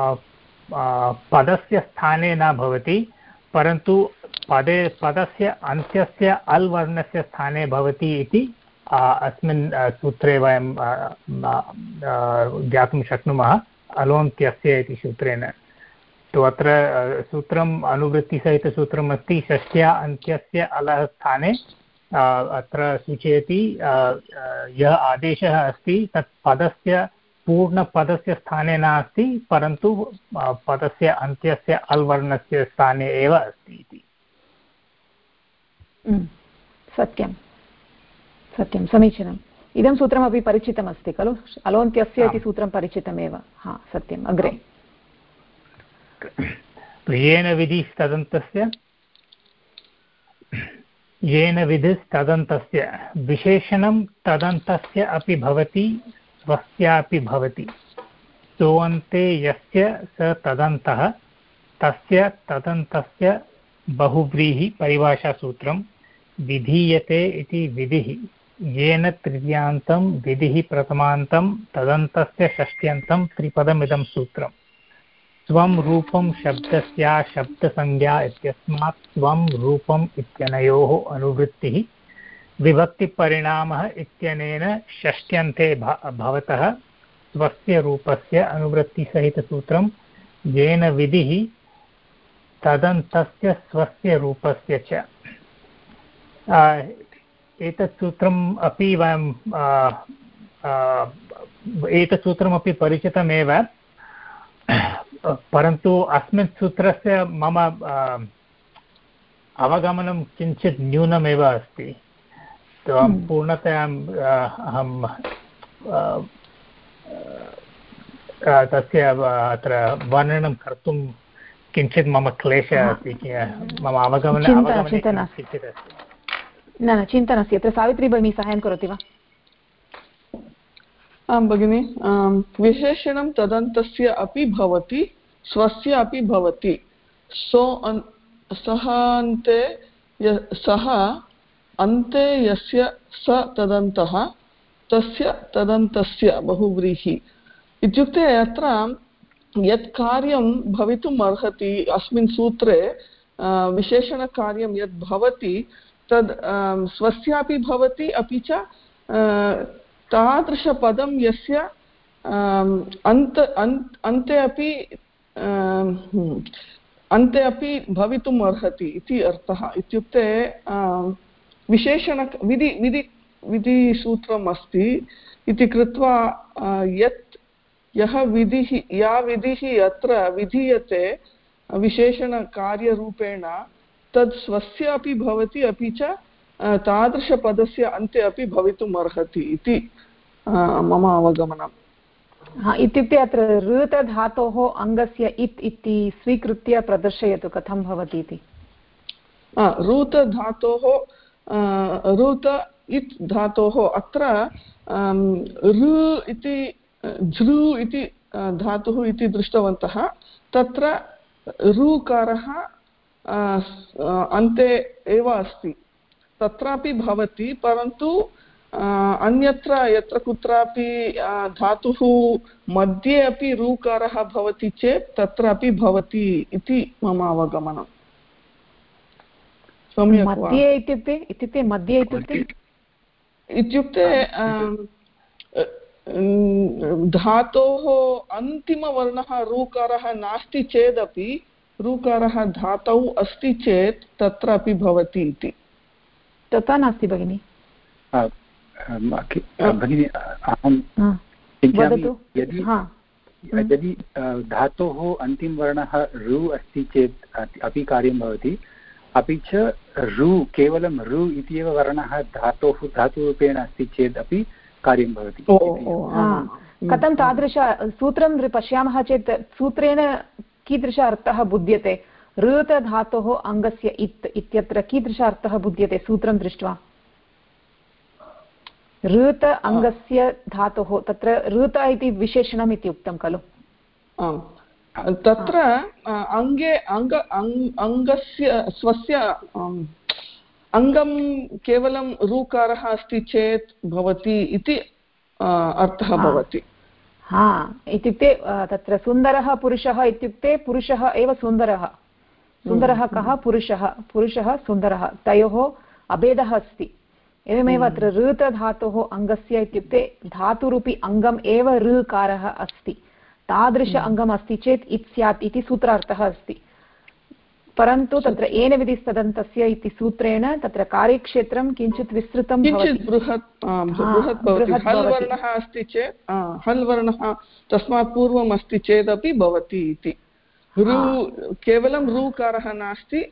पदस्य स्थाने न भवति, परन्तु पदस्य अन्त्यस्य अल् वर्णस्य स्थाने भवति इति अस्मिन् सूत्रे वयं ज्ञातुं शक्नुमः अलोन्त्यस्य इति सूत्रेण। तो अत्र सूत्रम् अनुवृत्तिसहितसूत्रम् अस्ति। षष्ट्या अन्त्यस्य अलः स्थाने अत्र सूचयति यः आदेशः अस्ति तत् पदस्य पूर्णपदस्य स्थाने नास्ति, परन्तु पदस्य अन्त्यस्य अल् वर्णस्य स्थाने एव अस्ति इति। सत्यं सत्यं, समीचीनम्। इदं सूत्रमपि परिचितमस्ति खलु, अलोन्त्यस्य इति सूत्रं परिचितमेव। सत्यम्। अग्रे येन विधिस्तदन्तस्य विशेषणं तदन्तस्य अपि भवति स्वस्यापि भवति। सोऽन्ते यस्य स तदन्तः तस्य तदन्तस्य बहुव्रीहि परिभाषासूत्रं विधीयते इति विधिः येन तृतीयान्तं विधिः प्रथमान्तं तदन्तस्य षष्ट्यन्तं त्रिपदमिदं सूत्रम्। स्वं रूपं शब्दस्या शब्दसंज्ञा इत्यस्मात् स्वं रूपम् इत्यनयोः अनुवृत्तिः विभक्तिपरिणामः इत्यनेन षष्ट्यन्ते भवतः स्वस्य रूपस्य अनुवृत्तिसहितसूत्रं येन विधिः तदन्तस्य स्वस्य रूपस्य च। एतत् सूत्रम् अपि वयं एतत् सूत्रमपि परिचितमेव, परन्तु अस्मिन् सूत्रस्य मम अवगमनं किञ्चित् न्यूनमेव अस्ति। पूर्णतया अहं तस्य अत्र वर्णनं कर्तुं किञ्चित् मम क्लेशः अस्ति। मम अवगमने किञ्चित् अस्ति। न चिन्ता नास्ति। अत्र सावित्री भगिनी साहाय्यं करोति वा? आं भगिनि, विशेषणं तदन्तस्य अपि भवति स्वस्य अपि भवति। सः अन्ते यस्य स तदन्तः तस्य तदन्तस्य बहुव्रीहि। इत्युक्ते अत्र यत् कार्यं भवितुम् अर्हति अस्मिन् सूत्रे विशेषणकार्यं यद् भवति तद् स्वस्यापि भवति, अपि च तादृशपदं यस्य अन्ते अपि भवितुम् अर्हति इति अर्थः। इत्युक्ते विधिसूत्रम् अस्ति इति कृत्वा या विधिः अत्र विधीयते विशेषणकार्यरूपेण तद् स्वस्य अपि भवति, अपि च तादृशपदस्य अन्ते अपि भवितुम् अर्हति इति मम अवगमनम्। इत्युक्ते अत्र ऋत धातोः अङ्गस्य इत् इति स्वीकृत्य प्रदर्शयतु कथं भवति इति। ऋत धातोः ऋत इत् धातोः अत्र ऋ इति झृ इति धातुः इति दृष्टवन्तः। तत्र ऋकारः अन्ते एव अस्ति, तत्रापि भवति, परन्तु अन्यत्र यत्र कुत्रापि धातुः मध्ये अपि ऋकारः भवति चेत् तत्रापि भवति इति मम अवगमनम्। मध्ये इत्युक्ते मध्ये इत्युक्ते धातोः अन्तिमवर्णः ऋकारः नास्ति चेदपि ऋकारः धातौ अस्ति चेत् तत्रापि भवति इति। तथा नास्ति भगिनि। भगिनि अहं चिन्तयामि यदि धातोः अन्तिमवर्णः ऋ अस्ति चेत् अपि कार्यं भवति, अपि च ऋ केवलं ऋ इति एव वर्णः धातुरूपेण अस्ति चेत् अपि कार्यं भवति। कथं तादृश सूत्रं पश्यामः चेत् सूत्रेण कीदृश अर्थः बुध्यते? ऋत धातोः अङ्गस्य इत् इत्यत्र कीदृश अर्थः बुध्यते सूत्रं दृष्ट्वा? ऋत अङ्गस्य धातोः, तत्र ऋत इति विशेषणम् इति उक्तं खलु? तत्र अङ्गे अङ्गस्य स्वस्य अङ्गं केवलं ऋकारः अस्ति चेत् भवति इति अर्थः भवति। इत्युक्ते तत्र सुन्दरः पुरुषः इत्युक्ते पुरुषः एव सुन्दरः। सुन्दरः कः? पुरुषः सुन्दरः, तयोः अभेदः अस्ति। एवमेव अत्र ऋत धातोः अङ्गस्य इत्युक्ते धातुरूपी अङ्गम् एव ऋकारः अस्ति, तादृश अङ्गम् अस्ति चेत् इत् स्यात् इति सूत्रार्थः अस्ति। परन्तु तत्र येन विधिस्तदन्तस्य इति सूत्रेण तत्र कार्यक्षेत्रं किञ्चित् विस्तृतं भवति, बृहत् भवति। हल् वर्णः अस्ति चेत् हल् वर्णः तस्मात् पूर्वम् अस्ति चेदपि भवति इति। केवलं ऋकारः नास्ति,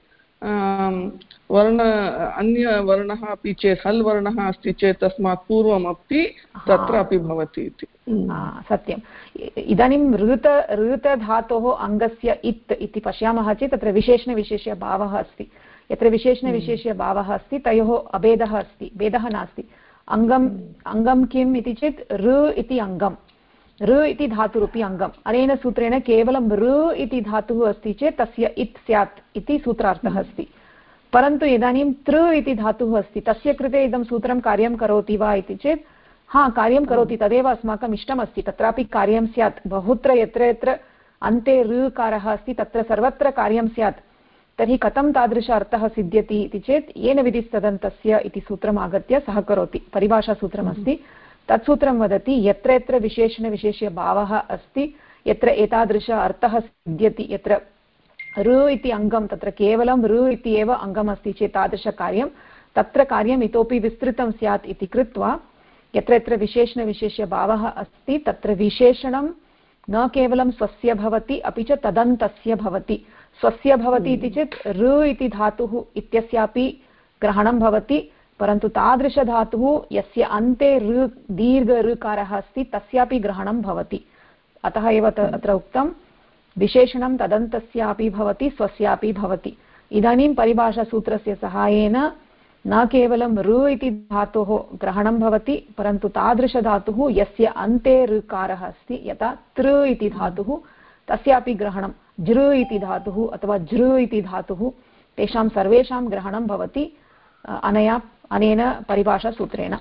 अन्यवर्णः अपि चेत् हल् वर्णः अस्ति चेत् तस्मात् पूर्वमपि तत्रापि भवति इति। सत्यम्। इदानीं ऋत धातोः अङ्गस्य इत् इति पश्यामः चेत् तत्र विशेषणविशेष्यभावः अस्ति। यत्र विशेषणविशेष्यभावः अस्ति तयोः अभेदः अस्ति, भेदः नास्ति। अङ्गं किम् इति चेत् ऋ इति अङ्गम्, ऋ इति धातुरूपी अङ्गम्। अनेन सूत्रेण केवलं ऋ इति धातुः अस्ति चेत् तस्य इत् स्यात् इति सूत्रार्थः अस्ति। परन्तु इदानीं तृ इति धातुः अस्ति, तस्य कृते इदं सूत्रं कार्यं करोति वा इति चेत् कार्यं करोति, तदेव अस्माकम् इष्टमस्ति। तत्रापि कार्यं स्यात्, बहुत्र यत्र यत्र अन्ते ऋकारः अस्ति तत्र सर्वत्र कार्यं स्यात्। तर्हि कथं तादृश अर्थः सिद्ध्यति इति चेत् येन विधिस्तदन्तस्य इति सूत्रम् आगत्य सः करोति, परिभाषासूत्रमस्ति। तत्सूत्रं वदति यत्र यत्र विशेषणविशेष्यभावः अस्ति, यत्र एतादृश अर्थः सिद्ध्यति, यत्र ऋ इति अङ्गं तत्र केवलं ऋ इति एव अङ्गम् अस्ति चेत् तादृशकार्यं, तत्र कार्यम् इतोपि विस्तृतं स्यात् इति कृत्वा यत्र यत्र विशेषणविशेष्यभावः अस्ति तत्र विशेषणं न केवलं स्वस्य भवति अपि च तदन्तस्य भवति। स्वस्य भवति इति चेत् ऋ इति धातुः इत्यस्यापि ग्रहणं भवति, परन्तु तादृशधातुः यस्य अन्ते ऋ दीर्घ ऋकारः अस्ति तस्यापि ग्रहणं भवति। अतः एव अत्र उक्तं विशेषणं तदन्तस्यापि भवति, स्वस्यापि भवति। इदानीं परिभाषासूत्रस्य सहायेन न केवलं ऋ इति धातोः ग्रहणं भवति, परन्तु तादृशधातुः यस्य अन्ते ऋकारः अस्ति, यथा तृ इति धातुः तस्यापि ग्रहणं, जृ इति धातुः अथवा जृ इति धातुः, तेषां सर्वेषां ग्रहणं भवति अनेन परिभाषासूत्रेण।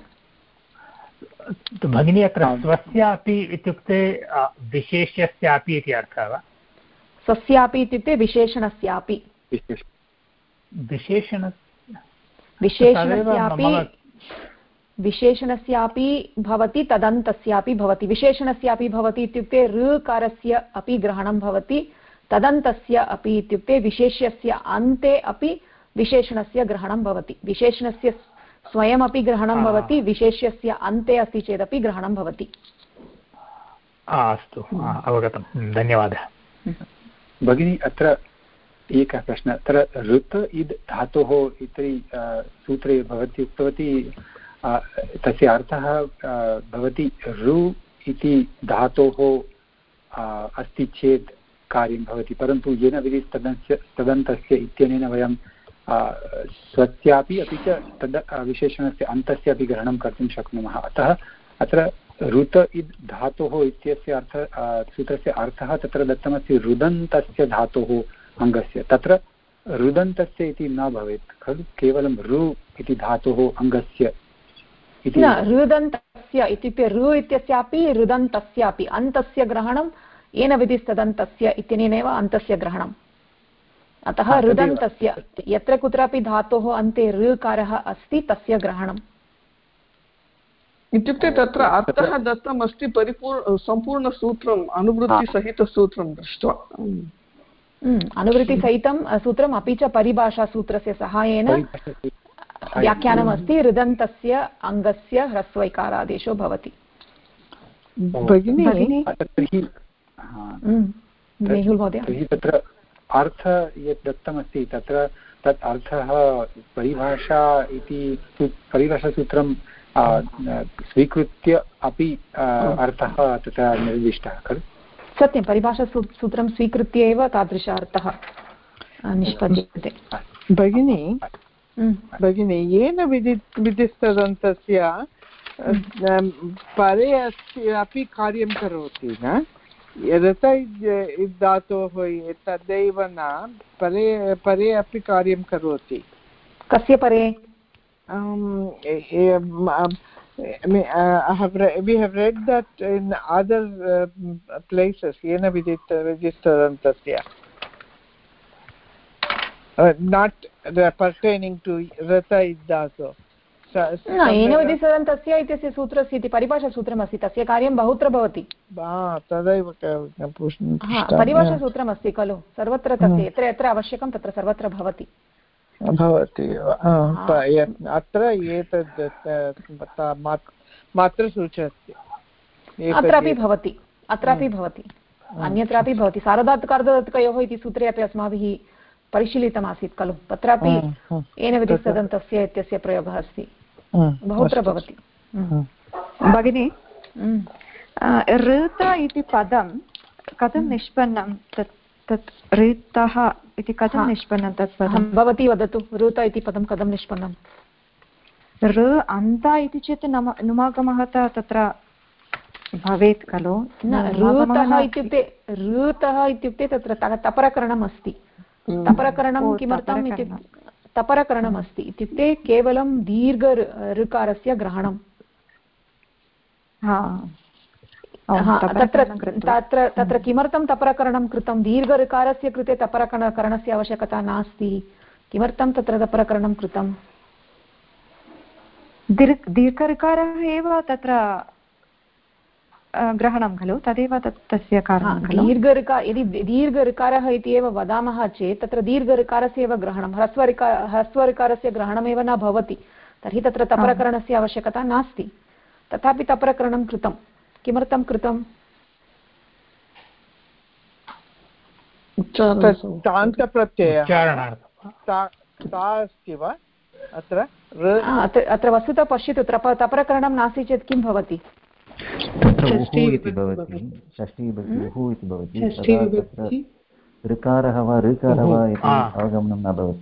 भगिनी अत्र स्वस्यापि इत्युक्ते विशेष्यस्यापि इति अर्थः वा? स्वस्यापि इत्युक्ते विशेषणस्यापि। विशेषणस्यापि भवति, तदन्तस्यापि भवति। विशेषणस्यापि भवति इत्युक्ते ऋकारस्य अपि ग्रहणं भवति, तदन्तस्य अपि इत्युक्ते विशेष्यस्य अन्ते अपि विशेषणस्य ग्रहणं भवति। विशेषणस्य स्वयमपि ग्रहणं भवति, विशेष्यस्य अन्ते अस्ति चेदपि ग्रहणं भवति। अस्तु, अवगतं, धन्यवादः। भगिनी अत्र एकः प्रश्नः अत्र ऋत् इद् धातोः इति सूत्रे भवती उक्तवती तस्य अर्थः भवति रु इति धातोः अस्ति चेत् कार्यं भवति परन्तु येन विधि तदन्तस्य इत्यनेन वयं स्वस्यापि अपि च तद् विशेषणस्य अन्तस्य अपि ग्रहणं कर्तुं शक्नुमः अतः अत्र ऋत इद् धातोः इत्यस्य सूत्रस्य अर्थः तत्र दत्तमस्ति रुदन्तस्य धातोः अङ्गस्य तत्र रुदन्तस्य इति न भवेत् खलु केवलं रु इति धातोः अङ्गस्य इति रुदन्तस्य इत्युक्ते रु इत्यस्यापि रुदन्तस्यापि अन्तस्य ग्रहणं येन विधिस्तदन्तस्य इत्यनेनैव अन्तस्य ग्रहणम् अतः रुदन्तस्य यत्र कुत्रापि धातोः अन्ते ऋकारः अस्ति तस्य ग्रहणम् इत्युक्ते तत्र अर्थः दत्तमस्ति सम्पूर्णसूत्रम् अनुवृत्तिसहितसूत्रं दृष्ट्वा अनुवृत्तिसहितं सूत्रम् अपि च परिभाषासूत्रस्य सहायेन व्याख्यानमस्ति रुदन्तस्य अङ्गस्य ह्रस्वैकारादेशो भवति मेहुल् महोदय तत्र अर्थ यत् दत्तमस्ति तत्र तत् अर्थः परिभाषासूत्रं स्वीकृत्य अपि अर्थः तत्र निर्दिष्टः खलु सत्यं परिभाषासूत्रं स्वीकृत्य एव तादृश अर्थः निष्पद्यते भगिनी येन विधिस्तदन्तस्य परे अपि कार्यं करोति न रत धातोः तदैव न परे अपि कार्यं करोति कस्य परे we have read that in other places yena vidistadantasya not pertaining to rata iddaso येन विधिस्तदन्तस्य इत्यस्य सूत्रस्य इति परिभाषासूत्रमस्ति तस्य कार्यं बहुत्र भवति तदैव परिभाषासूत्रमस्ति खलु सर्वत्र तस्य यत्र यत्र आवश्यकं तत्र सर्वत्र भवति अत्र एतद् मात्र सूचयति अत्रापि भवति अन्यत्रापि भवति सार्वधातुकार्धधातुकयोः इति सूत्रे अपि अस्माभिः परिशीलितमासीत् खलु तत्रापि येन विधिस्तदन्तस्य इत्यस्य प्रयोगः अस्ति बहुत्र भवति भगिनी ऋत इति पदं कथं निष्पन्नं तत् ऋतः इति कथं निष्पन्नं तत् पदं भवती वदतु ऋत इति पदं कथं निष्पन्नं ऋ अन्त इति चेत् नुमागमः तत्र भवेत् खलु ऋतः इत्युक्ते तत्र तपरकरणम् अस्ति तपरकरणं किमर्थम् इत्युक्ते तपरकरणम् अस्ति इत्युक्ते केवलं दीर्घ ऋकारस्य ग्रहणं तत्र किमर्थं तपरकरणं कृतं दीर्घ ऋकारस्य कृते तपरकरणस्य आवश्यकता नास्ति किमर्थं तत्र तपरकरणं कृतं दीर्घ ऋकारः एव तत्र ग्रहणं खलु तदेव तस्य कारणं खलु यदि दीर्घ ऋकारः इति एव वदामः चेत् तत्र दीर्घ ऋकारस्य एव ग्रहणं ह्रस्वऋकारस्य ग्रहणमेव न भवति तर्हि तत्र तपरकरणस्य आवश्यकता नास्ति तथापि तपरकरणं कृतं किमर्थं कृतं अत्र वस्तुतः पश्यतु तपरकरणं नास्ति चेत् किं भवति ऋकारः वा ऋकारः वा इति अवगमनं न भवति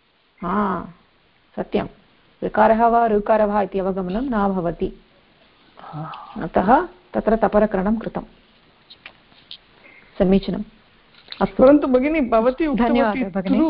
सत्यं ऋकारः वा ऋकारः वा इति अवगमनं न भवति अतः तत्र तपरकरणं कृतं समीचीनम् अस्तु परन्तु भगिनी भवती उक्तवती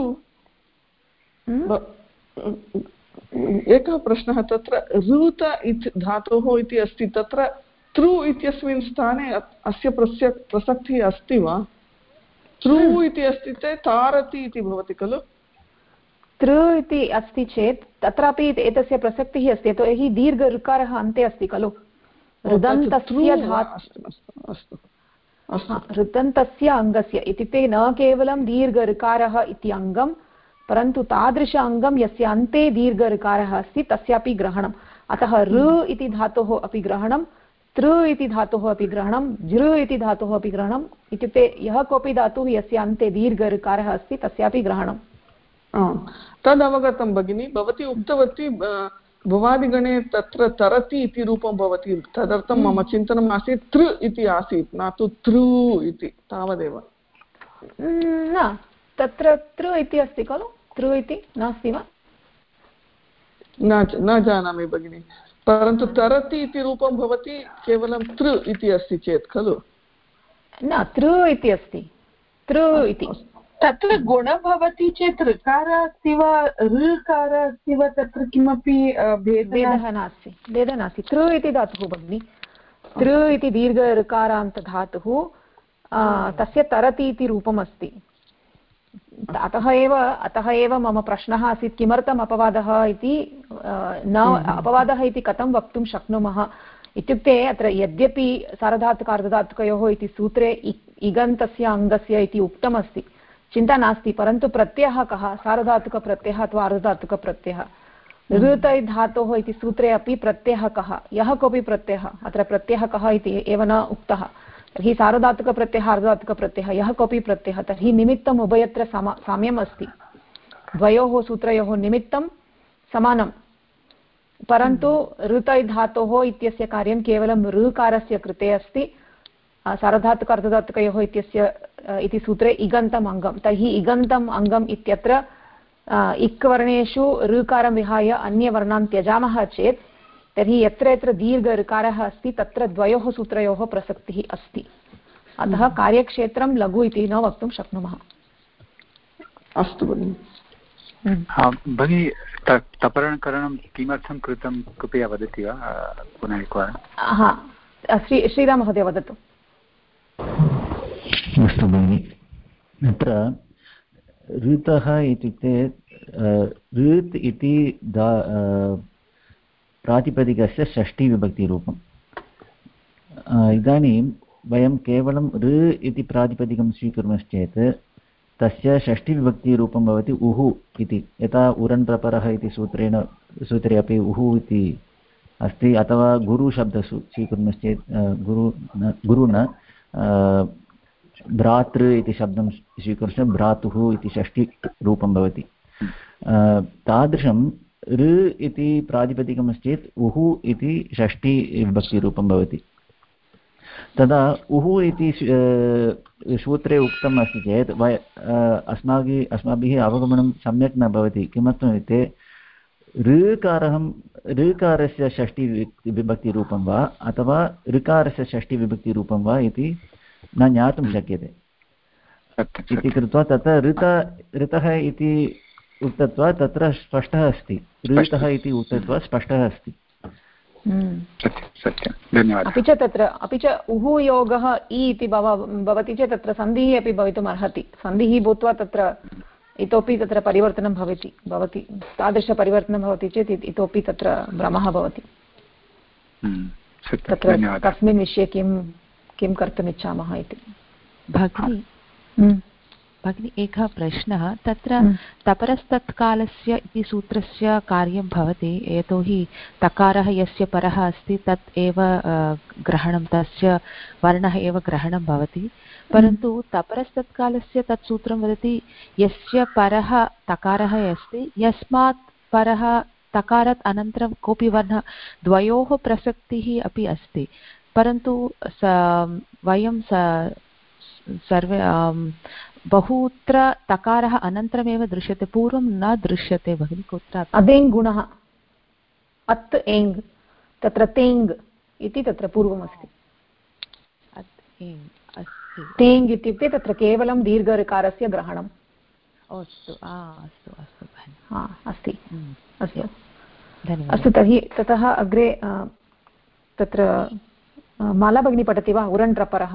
एकः प्रश्नः तत्र ऋत इति धातोः इति अस्ति तत्र तृ इत्यस्मिन् स्थाने अस्य प्रसक्तिः अस्ति वा तृ इति अस्ति चेत् तारति इति भवति खलु तृ इति अस्ति चेत् तत्रापि एतस्य प्रसक्तिः अस्ति यतोहि दीर्घ ऋकारः अन्ते अस्ति खलु ऋदन्तस्य अङ्गस्य इत्युक्ते न केवलं दीर्घ ऋकारः इति अङ्गं परन्तु तादृश अङ्गं यस्य अन्ते दीर्घ ऋकारः अस्ति तस्यापि ग्रहणम् अतः ऋ इति धातोः अपि ग्रहणं तृ इति धातोः अपि ग्रहणं, जृ इति धातोः अपि ग्रहणम्, इत्युक्ते यः कोऽपि धातुः यस्य अन्ते दीर्घ ऋकारः अस्ति तस्यापि ग्रहणं। तदवगतं भगिनी। भवती उक्तवती भवादिगणे तत्र तरति इति रूपं भवति, तदर्थं मम चिन्तनम् आसीत् तृ इति आसीत्, न तु तृ इति, तावदेव। न, तत्र तृ इति अस्ति खलु, तृ इति नास्ति वा? न जानामि भगिनि, परन्तु तरति इति रूपं भवति केवलं तृ इति अस्ति चेत् खलु। न, तृ इति अस्ति, तृ इति। तत्र गुण भवति चेत् ऋकारः अस्ति वा ऋकारः अस्ति वा तत्र किमपि भेदः नास्ति, भेदः नास्ति। तृ इति धातुः भगिनि, तृ इति दीर्घ ऋकारान्तधातुः, तस्य तरति इति रूपम् अस्ति। अतः एव मम प्रश्नः आसीत् किमर्थम् अपवादः इति, न अपवादः इति कथं वक्तुं शक्नुमः इत्युक्ते अत्र यद्यपि सार्वधातुकार्धधातुकयोः इति सूत्रे इगन्तस्य अङ्गस्य इति उक्तमस्ति, चिन्ता नास्ति, परन्तु प्रत्ययः कः, सार्वधातुकप्रत्ययः अथवा अर्धधातुकप्रत्ययः। ऋतै धातोः इति सूत्रे अपि प्रत्ययः कः, यः कोऽपि प्रत्ययः, अत्र प्रत्ययः कः इति एव न उक्तः। तर्हि सार्वधातुकप्रत्ययः अर्धधातुकप्रत्ययः यः कोऽपि प्रत्ययः, तर्हि निमित्तम् उभयत्र साम्यम् अस्ति, द्वयोः सूत्रयोः निमित्तं समानं, परन्तु ऋतै धातोः इत्यस्य कार्यं केवलं ऋकारस्य कृते अस्ति, सार्वधातुक अर्धधातुकयोः इति सूत्रे इगन्तम् अङ्गं। तर्हि इगन्तम् अङ्गम् इत्यत्र इक् वर्णेषु ऋकारं विहाय अन्यवर्णान् त्यजामः चेत् तर्हि यत्र यत्र दीर्घ ऋकारः अस्ति तत्र द्वयोः सूत्रयोः प्रसक्तिः अस्ति, अतः कार्यक्षेत्रं लघु इति न वक्तुं शक्नुमः। अस्तु भगिनि। भगिनी, तपरणकरणं किमर्थं कृतं कृपया वदति वा पुनः एकवारं? श्रीराममहोदय वदतु। अस्तु भगिनि, अत्र ऋतः इत्युक्ते ऋत् इति प्रातिपदिकस्य षष्ठीविभक्तिरूपम्। इदानीं वयं केवलं ऋ इति प्रातिपदिकं स्वीकुर्मश्चेत् तस्य षष्ठीविभक्तिरूपं भवति उहु इति, यथा उरण्प्रपरः इति सूत्रे अपि उहु इति अस्ति, अथवा गुरुशब्दसु स्वीकुर्मश्चेत् गुरुना भ्रातृ इति शब्दं स्वीकुर्मश्चेत् भ्रातुः इति षष्ठीरूपं भवति। तादृशं ऋ इति प्रातिपदिकमश्चेत् उहु इति षष्ठीविभक्तिरूपं भवति। तदा उहु इति सूत्रे उक्तम् अस्ति चेत् अस्माभिः अवगमनं सम्यक् न भवति। किमर्थम् इत्युक्ते ऋकारस्य षष्ठीविभक्तिरूपं वा अथवा ऋकारस्य षष्ठीविभक्तिरूपं वा इति न ज्ञातुं शक्यते इति कृत्वा तत्र ऋतः इति उक्तत्वा तत्र स्पष्टः अस्ति, ऋतः इति उक्तत्वा स्पष्टः अस्ति। सत्यं, धन्यवादः। अपि च उहु योगः इ इति भवति चेत् तत्र सन्धिः अपि भवितुम् अर्हति, सन्धिः भूत्वा तत्र इतोपि तत्र परिवर्तनं भवति, तादृशपरिवर्तनं भवति चेत् इतोपि तत्र भ्रमः भवति। तत्र कस्मिन् विषये किं कर्तुम् इच्छामः इति। भगिनी, एकः प्रश्नः, तत्र तपरस्तत्कालस्य इति सूत्रस्य कार्यं भवति, यतोहि तकारः यस्य परः अस्ति तत् एव ग्रहणं, तस्य वर्णः एव ग्रहणं भवति, परन्तु तपरस्तत्कालस्य तत् सूत्रं वदति यस्य परः तकारः अस्ति यस्मात् परः तकारात् अनन्तरं कोऽपि वर्णः, द्वयोः प्रसक्तिः अपि अस्ति, परन्तु वयं सर्वे बहुत्र तकारः अनन्तरमेव दृश्यते, पूर्वं न दृश्यते भगिनि। कुत्र? अदेङ् गुणः, अत् एङ्, तत्र तेङ् इति तत्र पूर्वमस्ति। तेङ् इत्युक्ते तत्र केवलं दीर्घऋकारस्य ग्रहणम्। अस्तु अस्तु अस्तु अस्ति अस्तु अस्तु। तर्हि ततः अग्रे तत्र माला भगिनी पठति वा? उरण्प्रपरः।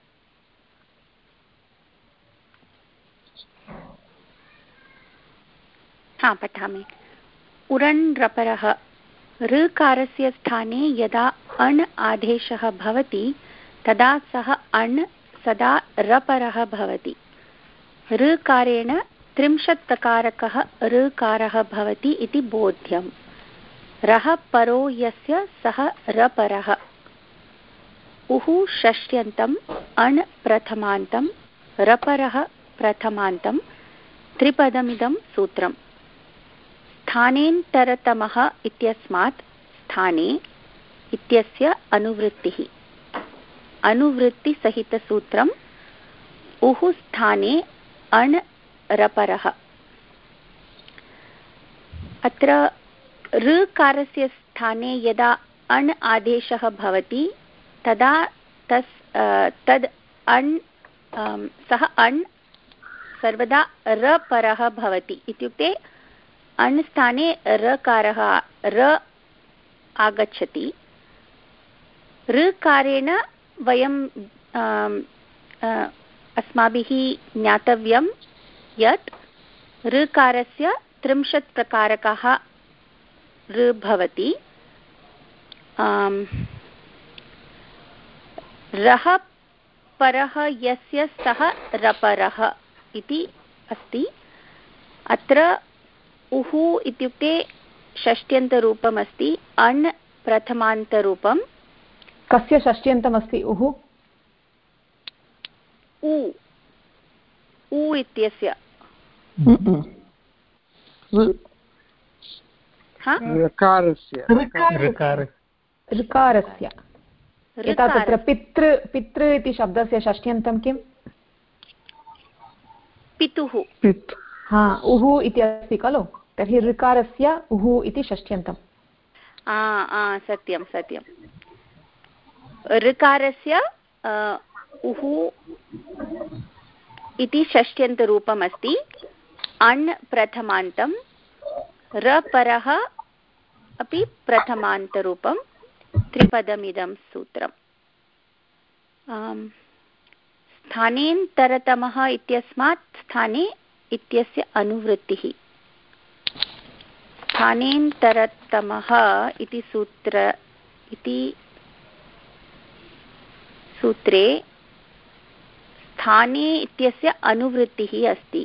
पठामि। उरण्प्रपरः ऋकारस्य स्थाने यदा अण् आदेशः भवति तदा सः अण् सदा रपरः भवति। ऋकारेण 30 प्रकारकः ऋकारः भवति इति बोध्यम्। रः परो यस्य सः रपरः। उः षष्ट्यन्तम् अण् प्रथमान्तं रपरः प्रथमान्तं त्रिपदमिदं सूत्रम्। स्थानेन्तरतमः इत्यस्मात् स्थाने इत्यस्य अनुवृत्तिः। अनुवृत्तिसहितसूत्रम् उः स्थाने अण् रपरः। अत्र ऋकारस्य स्थाने यदा अण् आदेशः भवति तदा तद् अण् सः अण् सर्वदा रपरः भवति। इत्युक्ते अण् स्थाने रकारः र आगच्छति। ऋकारेण वयं अस्माभिः ज्ञातव्यं यत् ऋकारस्य 30 प्रकारकाः ऋ भवति। रः परः यस्य सः रपरः इति अस्ति। अत्र उः इत्युक्ते षष्ट्यन्तरूपमस्ति, अण् प्रथमान्तरूपं। कस्य षष्ट्यन्तमस्ति उः? उ इत्यस्य। ऋकारस्य। यथा तत्र पितृ इति शब्दस्य षष्ट्यन्तं किम्? पितुः। उः इति अस्ति खलु, तर्हि ऋकारस्य उः इति षष्ट्यन्तम्। सत्यं सत्यं। ऋकारस्य उः इति षष्ट्यन्तरूपमस्ति, अण् प्रथमान्तं, रपरः अपि प्रथमान्तरूपं, त्रिपदमिदं सूत्रम्। स्थानेन्तरतमः इत्यस्मात् स्थाने इत्यस्य अनुवृत्तिः। स्थानेन्तरतमः इति सूत्रे स्थाने इत्यस्य अनुवृत्तिः अस्ति।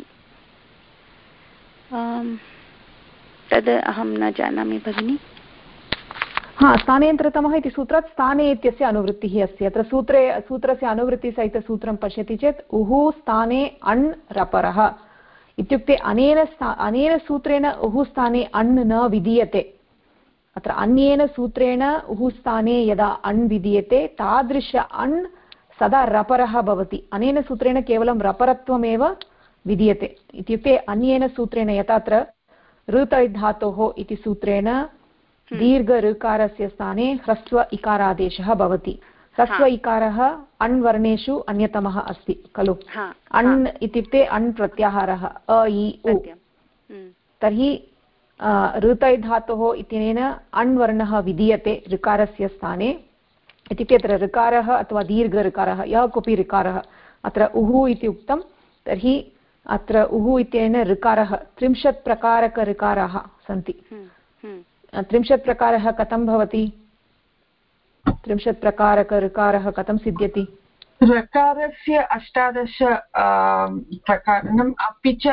तद् अहं न जानामि भगिनि। स्थानेन्तरतमः इति सूत्रात् स्थाने इत्यस्य अनुवृत्तिः अस्ति। अत्र सूत्रस्य अनुवृत्तिसहितसूत्रं पश्यति चेत् उः स्थाने अण् रपरः इत्युक्ते अनेन सूत्रेण उः स्थाने अण् न विधीयते। अत्र अन्येन सूत्रेण उः स्थाने यदा अण् विधीयते तादृश अण् सदा रपरः भवति। अनेन सूत्रेण केवलं रपरत्वमेव विधीयते। इत्युक्ते अन्येन सूत्रेण यथा अत्र ऋतै धातोः इति सूत्रेण दीर्घ ऋकारस्य स्थाने ह्रस्व इकारादेशः भवति। ह्रस्व इकारः अण् वर्णेषु अन्यतमः अस्ति खलु। अण् इत्युक्ते अण् प्रत्याहारः अ इ उ। तर्हि ऋतै धातोः इत्यनेन अण् वर्णः विधीयते ऋकारस्य स्थाने। इत्युक्ते अत्र ऋकारः अथवा दीर्घ ऋकारः यः कोऽपि ऋकारः अत्र उः इति उक्तं, तर्हि अत्र उः इत्यनेन ऋकारः 30 प्रकारकऋकाराः सन्ति। 30 प्रकारः कथं भवति? 30 प्रकारकऋकारः कथं सिद्ध्यति? ऋकारस्य 18 प्रकारम् अपि च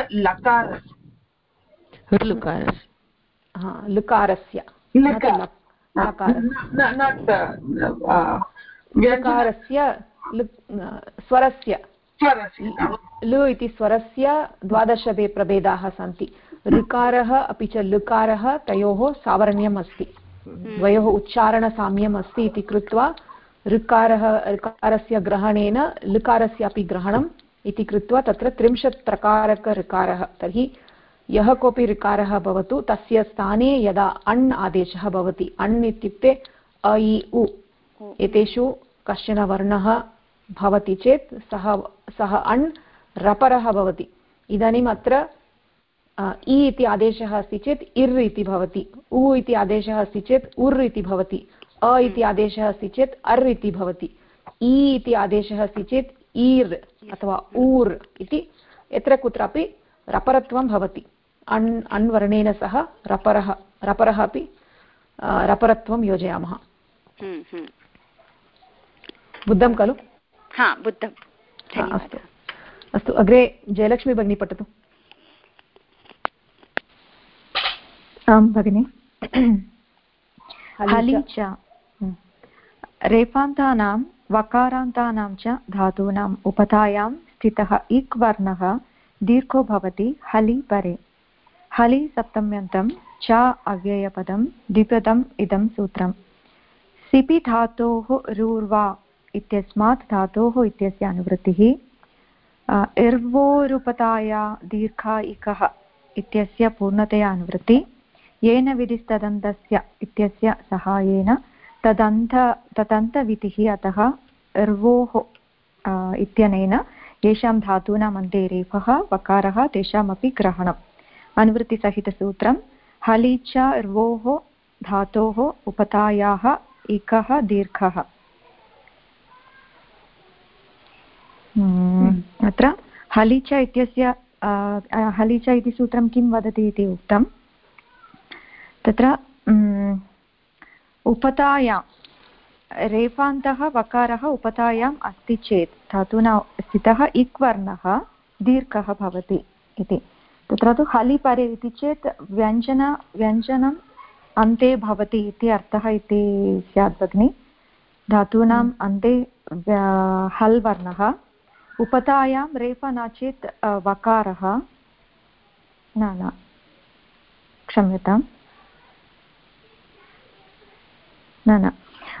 लकारस्य स्वरस्य लु इति स्वरस्य 12 प्रभेदाः सन्ति। ऋकारः अपि च लकारः तयोः सावरण्यम् अस्ति, द्वयोः उच्चारणसाम्यम् अस्ति इति कृत्वा ऋकारस्य ग्रहणेन लकारस्य अपि ग्रहणम् इति कृत्वा तत्र 30 प्रकारकऋकारः। तर्हि यः कोऽपि ऋकारः भवतु तस्य स्थाने यदा अण् आदेशः भवति, अण् इत्युक्ते अ इ उ एतेषु कश्चन वर्णः भवति चेत् सः अण् रपरः भवति। इदानीम् अत्र इ इति आदेशः अस्ति चेत् इर् इति भवति, उ इति आदेशः अस्ति चेत् उर् इति भवति, अ इति आदेशः अस्ति चेत् अर् इति भवति, इ इति आदेशः अस्ति चेत् ईर् अथवा ऊर् इति यत्र कुत्रापि रपरत्वं भवति। अण् वर्णेन सह रपरः अपि रपरत्वं योजयामः। बुद्धं खलु? बुद्धम्। अस्तु, अग्रे जयलक्ष्मी भगिनी पठतु। आं भगिनि। हलि च रेफान्तानां वकारान्तानां च धातूनाम् उपधायां स्थितः इक् वर्णः दीर्घो भवति हलि परे। हलि सप्तम्यन्तं च अव्ययपदं द्विपदम् इदं सूत्रम्। सिपि धातोः रूर्वा इत्यस्मात् धातोः इत्यस्य अनुवृत्तिः। इर्वोरुपताया दीर्घा इकः इत्यस्य पूर्णतया अनुवृत्ति। येन विधिस्तदन्तस्य इत्यस्य सहायेन तदन्तविधिः अतः इर्वोः इत्यनेन येषां धातूनाम् अन्ते रेफः वकारः तेषामपि ग्रहणम्। अनुवृत्तिसहितसूत्रं हलि च इर्वोः धातोः उपधायाः इकः दीर्घः। अत्र हलि च इत्यस्य हलि च इति सूत्रं किं वदति इति उक्तं। तत्र उपधायां रेफान्तः वकारः उपधायाम् अस्ति चेत् धातुना स्थितः इक् वर्णः दीर्घः भवति इति। तत्र तु हलि परे इति चेत् व्यञ्जनम् अन्ते भवति इति अर्थः इति स्यात् भगिनि। धातूनाम् अन्ते हल् वर्णः उपधायां रेफ न चेत् वकारः न क्षम्यताम् न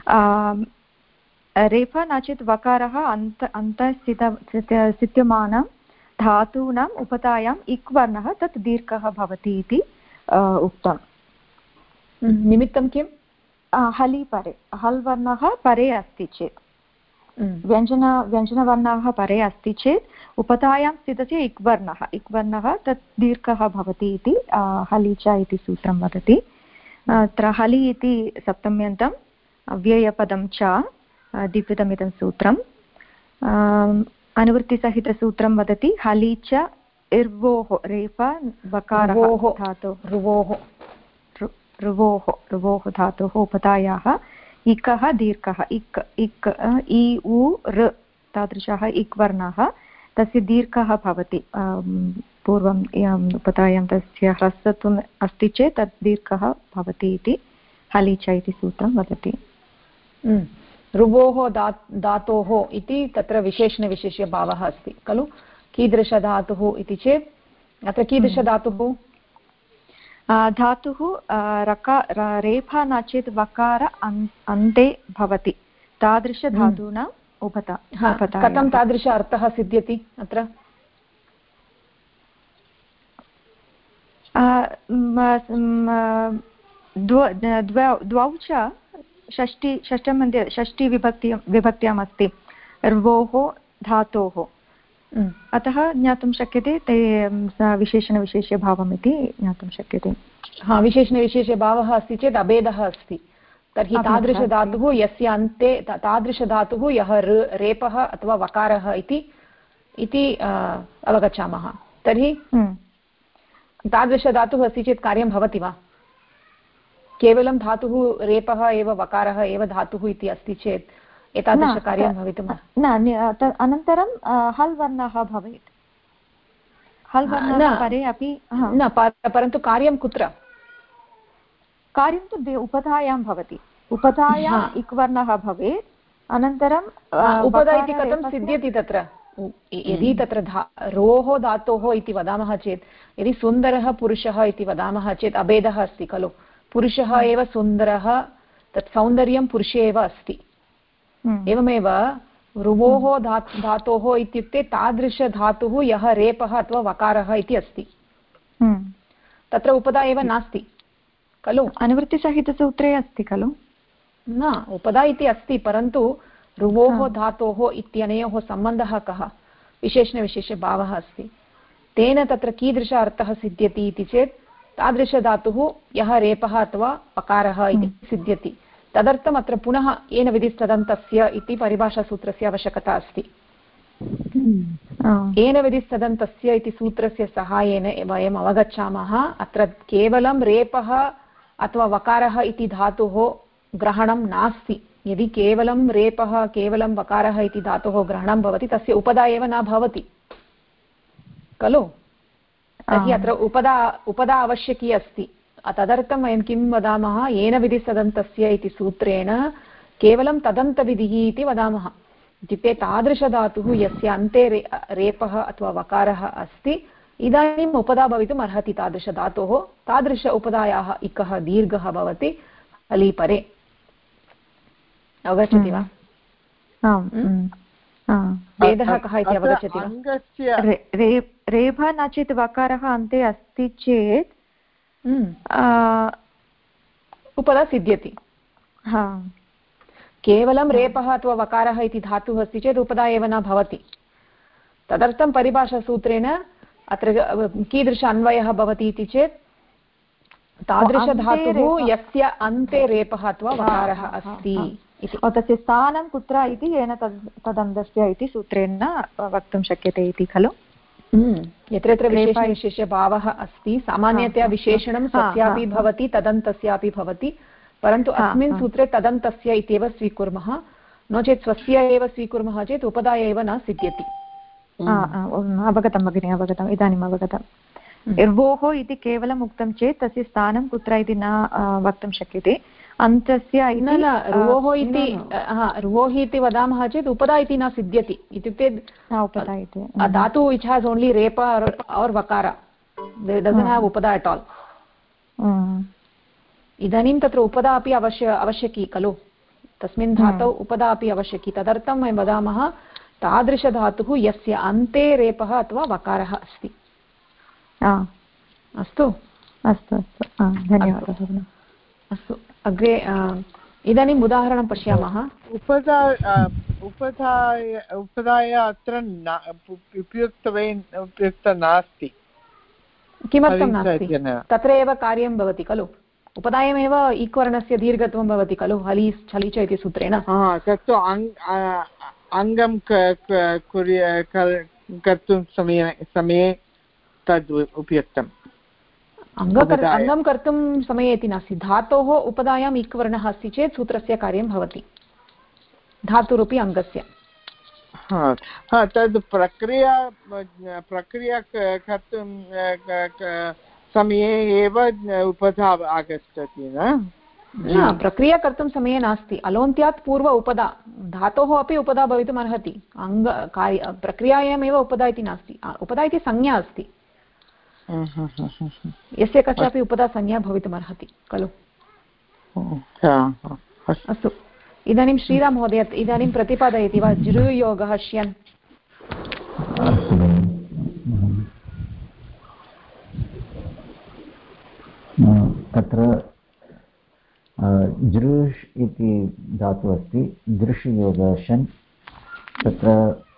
रेफा न चेत् वकारः अन्तःस्थित्यमानं धातूनाम् उपधायाम् इक् वर्णः तत् दीर्घः भवति इति उक्तम्। निमित्तं किं? हलि परे हल् वर्णः परे अस्ति चेत् व्यञ्जनवर्णः परे अस्ति चेत् उपधायां स्थितस्य इक् वर्णः तत् दीर्घः भवति इति हलि च इति सूत्रं वदति। अत्र हलि इति सप्तम्यन्तम् अव्ययपदं च द्विपदमिदं सूत्रम्। अनुवृत्तिसहितसूत्रं वदति हलि च इर्वोः रेफ वकारः धातोः रुवोः धातोः उपधायाः इकः दीर्घः इक् इ उ ऋ तादृशः इक् वर्णः तस्य दीर्घः भवति। पूर्वम् उपधायां तस्य ह्रस्वत्वम् अस्ति चेत् तत् दीर्घः भवति इति हलि च इति सूत्रं वदति। रुवोः धातोः इति तत्र विशेषणविशेष्यभावः अस्ति खलु। कीदृशधातुः इति चेत् अत्र कीदृशधातुः? धातुः रेफा न चेत् वकार अन्ते भवति तादृशधातूनाम् उपधा। कथं तादृश अर्थः सिद्ध्यति अत्र? द्वौ च षष्ठी विभक्त्याम् अस्ति र्वोः धातोः। अतः ज्ञातुं शक्यते ते विशेषणविशेष्यभावम् इति ज्ञातुं शक्यते। विशेषणविशेष्यभावः अस्ति चेत् अभेदः अस्ति। तर्हि तादृशधातुः यस्य अन्ते तादृशधातुः यः रेपः अथवा वकारः इति अवगच्छामः। तर्हि तादृशधातुः अस्ति चेत् कार्यं भवति वा? केवलं धातुः रेपः एव वकारः एव धातुः इति अस्ति चेत् एतादृशकार्यं भवितुं न। अनन्तरं हल् वर्णः भवेत्। हल् वर्णः परे अपि न, परन्तु कार्यं कुत्र? कार्यं तु उपधायां भवति। उपधायाम् इक् वर्णः भवेत्। अनन्तरं उपधा इति कथं सिद्ध्यति तत्र? यदि तत्र रोः धातोः इति वदामः चेत्, यदि सुन्दरः पुरुषः इति वदामः चेत् अभेदः अस्ति खलु। पुरुषः एव सुन्दरः, तत् सौन्दर्यं पुरुषे एव अस्ति। एवमेव रुवोः धातोः इत्युक्ते तादृशधातुः यः रेपः अथवा वकारः इति अस्ति। तत्र उपधा एव नास्ति खलु। अनुवृत्तिसहितसूत्रे अस्ति खलु। न, उपधा इति अस्ति, परन्तु रुवोः धातोः इत्यनयोः सम्बन्धः कः? विशेषणविशेष्यभावः अस्ति। तेन तत्र कीदृश अर्थः सिद्ध्यति इति चेत् तादृशधातुः यः रेपः अथवा वकारः इति सिद्ध्यति। तदर्थम् अत्र पुनः येन विधिस्तदन्तस्य इति परिभाषासूत्रस्य आवश्यकता अस्ति। येन विधिस्तदन्तस्य इति सूत्रस्य सहायेन वयम् अवगच्छामः अत्र केवलं रेपः अथवा वकारः इति धातुः ग्रहणं नास्ति। यदि केवलं रेपः केवलं वकारः इति धातोः ग्रहणं भवति तस्य उपधा एव न भवति खलु। तर्हि अत्र उपधा आवश्यकी अस्ति। तदर्थं वयं किं वदामः? येन विधिस्तदन्तस्य इति सूत्रेण केवलं तदन्तविधिः इति वदामः। इत्युक्ते तादृशधातुः यस्य अन्ते रेपः अथवा वकारः अस्ति इदानीम् उपदा भवितुम् अर्हति तादृशधातोः। तादृश उपदायाः इकः दीर्घः भवति हलीपरे। अवगच्छति वा? भेदः कः इति अवगच्छति वा? रेफः न चेत् वकारः अन्ते अस्ति चेत् उपदा सिद्ध्यति। केवलं रेपः अथवा वकारः इति धातुः अस्ति चेत् उपदा एव न भवति। तदर्थं परिभाषासूत्रेण अत्र कीदृश अन्वयः भवति इति चेत् तादृशधातुः यस्य अन्ते रेपः अथवा वकारः अस्ति। तस्य स्थानं कुत्र इति येन तदन्तस्य इति सूत्रेण वक्तुं शक्यते इति खलु। यत्र यत्र विशेषविशेषभावः अस्ति सामान्यतया विशेषणं स्वस्यापि भवति तदन्तस्यापि भवति, परन्तु अस्मिन् सूत्रे तदन्तस्य इत्येव स्वीकुर्मः। नो चेत् स्वस्य एव स्वीकुर्मः चेत् उपदा एव न सिद्ध्यति। अवगतं भगिनि, अवगतम्, इदानीम् अवगतम्। र्वोः इति केवलम् उक्तं चेत् तस्य स्थानं कुत्र इति न वक्तुं शक्यते। अन्तस्य रुवोः इति वदामः चेत् उपदा इति न सिद्ध्यति। इत्युक्ते उपदा इति धातु which has only repa or vakara, it doesn't have upada at all. इदानीं तत्र उपदा अपि आवश्यकी खलु, तस्मिन् धातौ उपदा अपि आवश्यकी। तदर्थं वयं वदामः तादृशधातुः यस्य अन्ते रेपः अथवा वकारः अस्ति। अस्तु अस्तु अस्तु, धन्यवादः। अस्तु, अग्रे इदानीम् उदाहरणं पश्यामः। उपधाय अत्र उपयुक्त नास्ति। किमर्थं नास्ति? तत्र एव कार्यं भवति खलु। उपधायामेव इक्वर्णस्य दीर्घत्वं भवति खलु हलि छलि च इति सूत्रेण। तत्तु अङ्गं कर्तुं समये तद् उपयुक्तम्। अङ्गं कर्तुं समये इति नास्ति, धातोः उपधायाम् इक्वर्णः अस्ति चेत् सूत्रस्य कार्यं भवति धातुरूपी अङ्गस्य। तद् प्रक्रिया कर्तुं समये एव उपधा आगच्छति न? प्रक्रिया कर्तुं समये नास्ति, अलोन्त्यात् पूर्व उपधा, धातोः अपि उपधा भवितुम् अर्हति। प्रक्रियायामेव उपधा इति नास्ति, उपधा इति संज्ञा अस्ति, यस्य कस्यापि उपधा संज्ञा भवितुम् अर्हति खलु। अस्तु, इदानीं श्रीराम महोदय इदानीं प्रतिपादयति वा जृयोगः श्यन्? तत्र जृष् इति धातुः अस्ति, दृश्ययोगः शन्। तत्र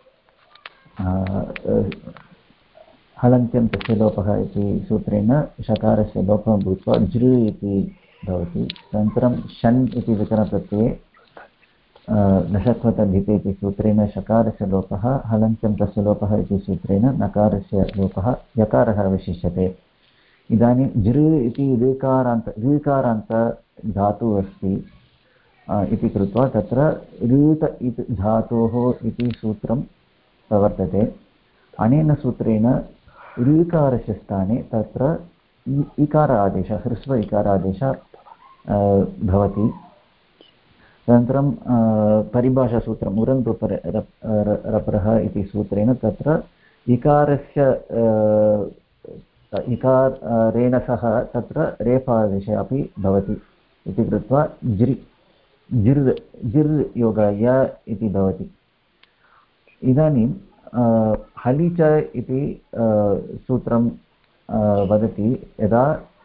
हलन्त्यं तस्य लोपः इति सूत्रेण शकारस्य लोपः भूत्वा जृ इति भवति। अनन्तरं शन् इति विकरणप्रत्यये नषत्वतद्धिते इति सूत्रेण शकारस्य लोपः, हलन्त्यं तस्य लोपः इति सूत्रेण नकारस्य लोपः, यकारः अवशिष्यते। इदानीं जृ इति ऋकारान्त धातुः अस्ति इति कृत्वा तत्र ऋत इति धातोः इति सूत्रं प्रवर्तते। अनेन सूत्रेण ऋकारस्य स्थाने तत्र इकार आदेशः, ह्रस्व इकारादेशः भवति। अनन्तरं परिभाषासूत्रम् उरन्तु रपरः इति सूत्रेण तत्र इकारस्य इकारेण सह तत्र रेफादेशः अपि भवति इति कृत्वा जिर् योगाय इति भवति। इदानीं हलि च इति सूत्रं वदति यदा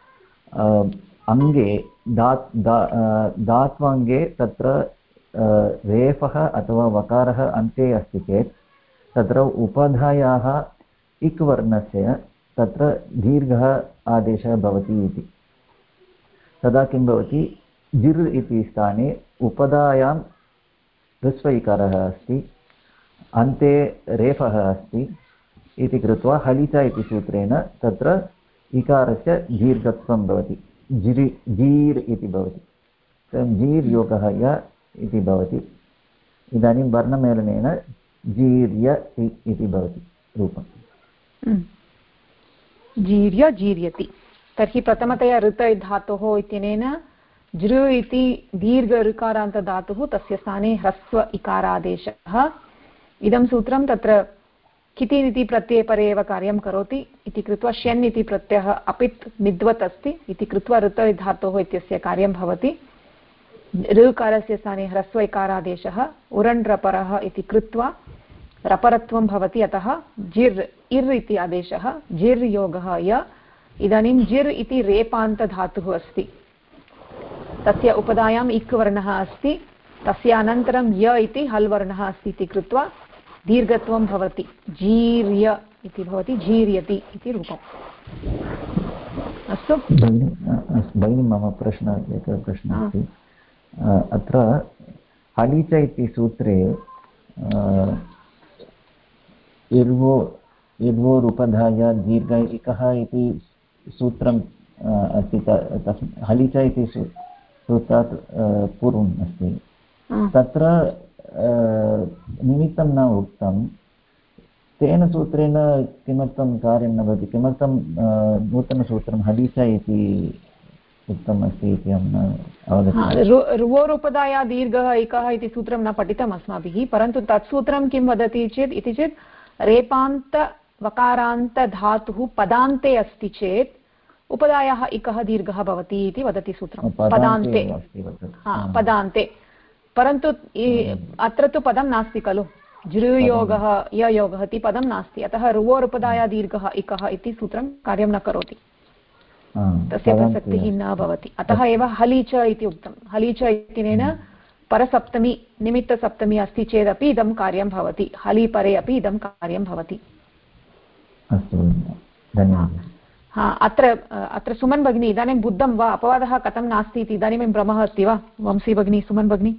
अङ्गे धात्वाङ्गे तत्र रेफः अथवा वकारः अन्ते अस्ति चेत् तत्र उपधायाः इक् वर्णस्य तत्र दीर्घः आदेशः भवति इति। तदा किं भवति, जिर् इति स्थाने उपधायां ह्रस्व इकारः अस्ति, अन्ते रेफः अस्ति इति कृत्वा हलिच इति सूत्रेण तत्र इकारस्य दीर्घत्वं भवति, जीर् इति भवति। जीर् योगः य इति भवति। इदानीं वर्णमेलनेन जीर्य इति भवति रूपम्। जीर्य जीर्यति। तर्हि प्रथमतया ऋत धातोः इत्यनेन जृ इति दीर्घ ऋकारान्तधातुः तस्य स्थाने ह्रस्व इकारादेशः। इदं सूत्रं तत्र किति इति प्रत्ययपरे एव कार्यं करोति इति कृत्वा श्यन् इति प्रत्ययः अपित् मिद्वत् अस्ति इति कृत्वा ऋत धातोः इत्यस्य कार्यं भवति। ऋकारस्य स्थाने ह्रस्व इकारादेशः उरण् रपरः इति कृत्वा रपरत्वं भवति। अतः जिर् इर् इति आदेशः जिर् योगः य। इदानीं जिर् इति रेपान्तधातुः अस्ति, तस्य उपधायाम् इक् वर्णः अस्ति, तस्य अनन्तरं य इति हल् वर्णः अस्ति इति कृत्वा दीर्घत्वं भवति, जीर्य इति भवति, जीर्यति इति रूपम्। अस्तु भगिनी, मम प्रश्नः एकः प्रश्नः अस्ति। अत्र हलिच इति सूत्रे इर्वोरुपधाय दीर्घ इकः इति सूत्रम् अस्ति। हलिच इति सूत्रात् पूर्वम् अस्ति। तत्र निमित्तं न उक्तं, तेन सूत्रेण किमर्थं कार्यं न भवति? किमर्थं नूतनसूत्रं हलिच इति उक्तम् अस्ति इति अहं न अवगतवान्। रुवोरुपधाया दीर्घः एकः इति सूत्रं न पठितम् अस्माभिः, परन्तु तत् सूत्रं किं वदति चेत् रेपान्त वकारान्त धातुः पदान्ते अस्ति चेत् उपधायाः इकः दीर्घः भवति इति वदति सूत्रं। पदान्ते परन्तु अत्र तु पदं नास्ति खलु, जृयोगः ययोगः इति पदं नास्ति, अतः रुवोरुपधाया दीर्घः इकः इति सूत्रं कार्यं न करोति, तस्य प्रसक्तिः न भवति। अतः एव हलिच इति उक्तं। हलिच इत्यनेन परसप्तमी निमित्तसप्तमी अस्ति चेदपि इदं कार्यं भवति, हलि परे अपि इदं कार्यं भवति। अत्र सुमन् भगिनी इदानीं बुद्धं वा? अपवादः कथं नास्ति इति इदानीं भ्रमः अस्ति वा वंशी भगिनी? सुमन् भगिनी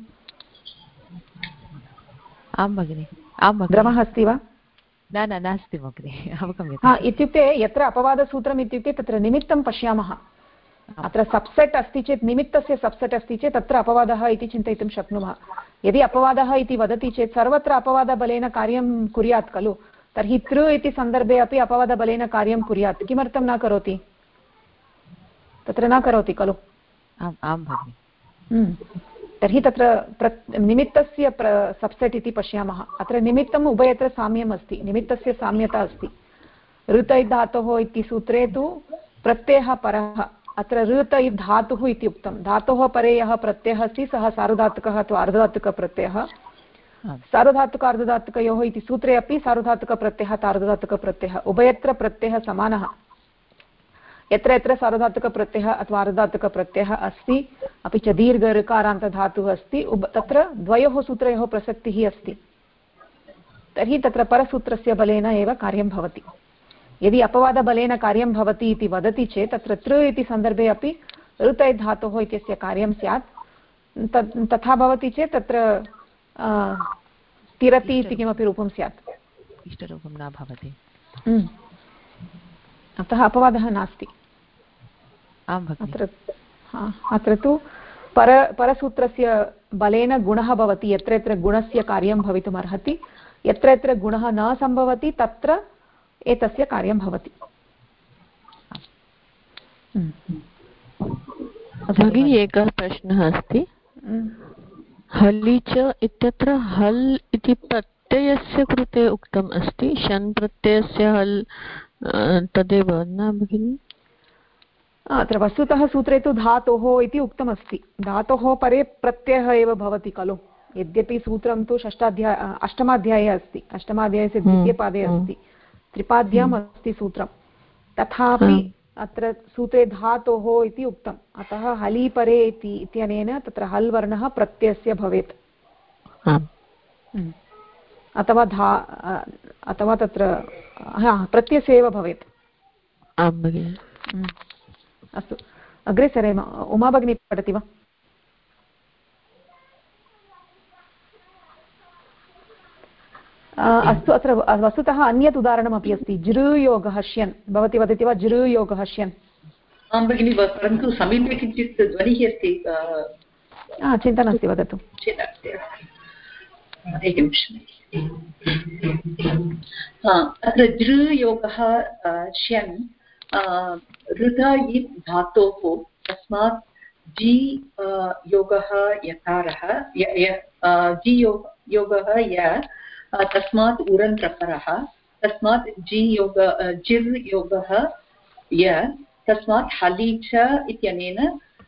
आं भगिनि, भ्रमः अस्ति वा? न नास्ति भगिनि, अवगम्यते। इत्युक्ते यत्र अपवादसूत्रम् इत्युक्ते तत्र निमित्तं पश्यामः। अत्र सब्सेट् अस्ति चेत्, निमित्तस्य सब्सेट् अस्ति चेत् तत्र अपवादः इति चिन्तयितुं शक्नुमः। यदि अपवादः इति वदति चेत् सर्वत्र अपवादबलेन कार्यं कुर्यात् खलु, तर्हि तृ इति सन्दर्भे अपि अपवादबलेन कार्यं कुर्यात्, किमर्थं न करोति? तत्र न करोति खलु। आं भगिनि। तर्हि तत्र निमित्तस्य सब्सेट् इति पश्यामः। अत्र निमित्तम् उभयत्र साम्यम् अस्ति, निमित्तस्य साम्यता अस्ति। ऋत धातोः इति सूत्रे तु प्रत्ययः परः, अत्र ऋत धातुः इति उक्तं। धातोः परे यः प्रत्ययः अस्ति सः सार्वधातुकः अथवा अर्धधातुकप्रत्ययः। सार्वधातुक-अर्धधातुकयोः इति सूत्रे अपि सार्वधातुकप्रत्ययः तार्धधातुकप्रत्ययः उभयत्र प्रत्ययः समानः। यत्र यत्र सार्वधातुकप्रत्ययः अथवा अर्धधातुकप्रत्ययः अस्ति, अपि च दीर्घ ऋकारान्तधातुः अस्ति, तत्र द्वयोः सूत्रयोः प्रसक्तिः अस्ति, तर्हि तत्र परसूत्रस्य बलेन एव कार्यं भवति। यदि अपवादबलेन कार्यं भवति इति वदति चेत् तत्र तृ इति सन्दर्भे अपि ऋत धातोः इत्यस्य कार्यं स्यात्। तथा भवति चेत् तत्र तिरति इति किमपि रूपं स्यात्, इष्टरूपं न भवति। अतः अपवादः नास्ति। अत्र तु परसूत्रस्य बलेन गुणः भवति, यत्र यत्र गुणस्य कार्यं भवितुम् अर्हति, यत्र यत्र गुणः न सम्भवति तत्र एतस्य कार्यं भवति। भगिनी एकः प्रश्नः अस्ति। हलि च इत्यत्र हल् इति प्रत्ययस्य कृते उक्तम् अस्ति, शन् प्रत्ययस्य हल् तदेव न भगिनि? अत्र वस्तुतः सूत्रे तु धातोः इति उक्तमस्ति, धातोः परे प्रत्ययः एव भवति खलु। यद्यपि सूत्रं तु अष्टमाध्याये अस्ति, अष्टमाध्यायस्य द्वितीयपादे अस्ति, त्रिपाद्याम् अस्ति सूत्रं, तथापि अत्र सूत्रे धातोः इति उक्तम्। अतः हलि परे इत्यनेन तत्र हल् वर्णः प्रत्ययस्य भवेत्, अथवा तत्र प्रत्ययस्य एव भवेत्। अस्तु, अग्रे सरेम। उमा भगिनी पठति वा? अस्तु, अत्र वस्तुतः अन्यत् उदाहरणमपि अस्ति, जृयोगः श्यन्। भवती वदति वा जृयोगः श्यन्? आं भगिनि, परन्तु समीपे किञ्चित् ध्वनिः अस्ति। चिन्ता नास्ति, वदतु। एकनिमिषम्। अत्र जृयोगः श्यन् ऋत इत् धातोः, तस्मात् जी योगः यकारः जी योगः य तस्मात् उरन् रकारः तस्मात् जी योग जिर् योगः य तस्मात् हलि च इत्यनेन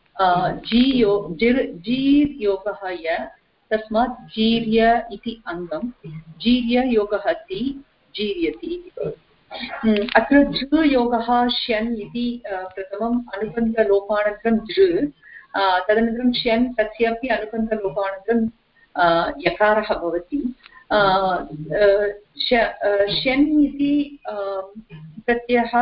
जीर् योगः य तस्मात् जीर्य इति अङ्गं जीर्य योगः ति जीर्यति। अत्र झृ योगः श्यन् इति प्रथमम् अनुबन्धलोपानन्तरं झृ तदनन्तरं श्यन् तस्यापि अनुबन्धलोपानन्तरं यकारः भवति। श्यन् इति प्रत्ययः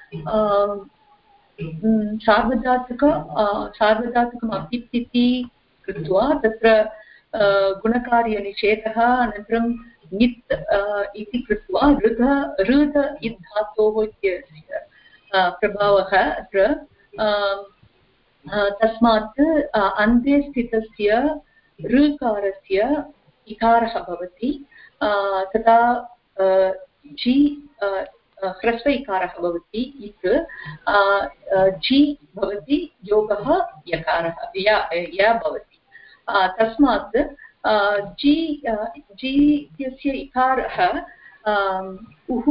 सार्वधातुकम् अपित्ति कृत्वा तत्र गुणकार्यनिषेधः अनन्तरं नित् इति कृत्वा ऋध इत् धातोः इत्यस्य प्रभावः अत्र तस्मात् अन्ते स्थितस्य ऋकारस्य इकारः भवति तदा जी ह्रस्व इकारः भवति इत् जी भवति योगः यकारः य भवति तस्मात् जी इत्यस्य इकारः उः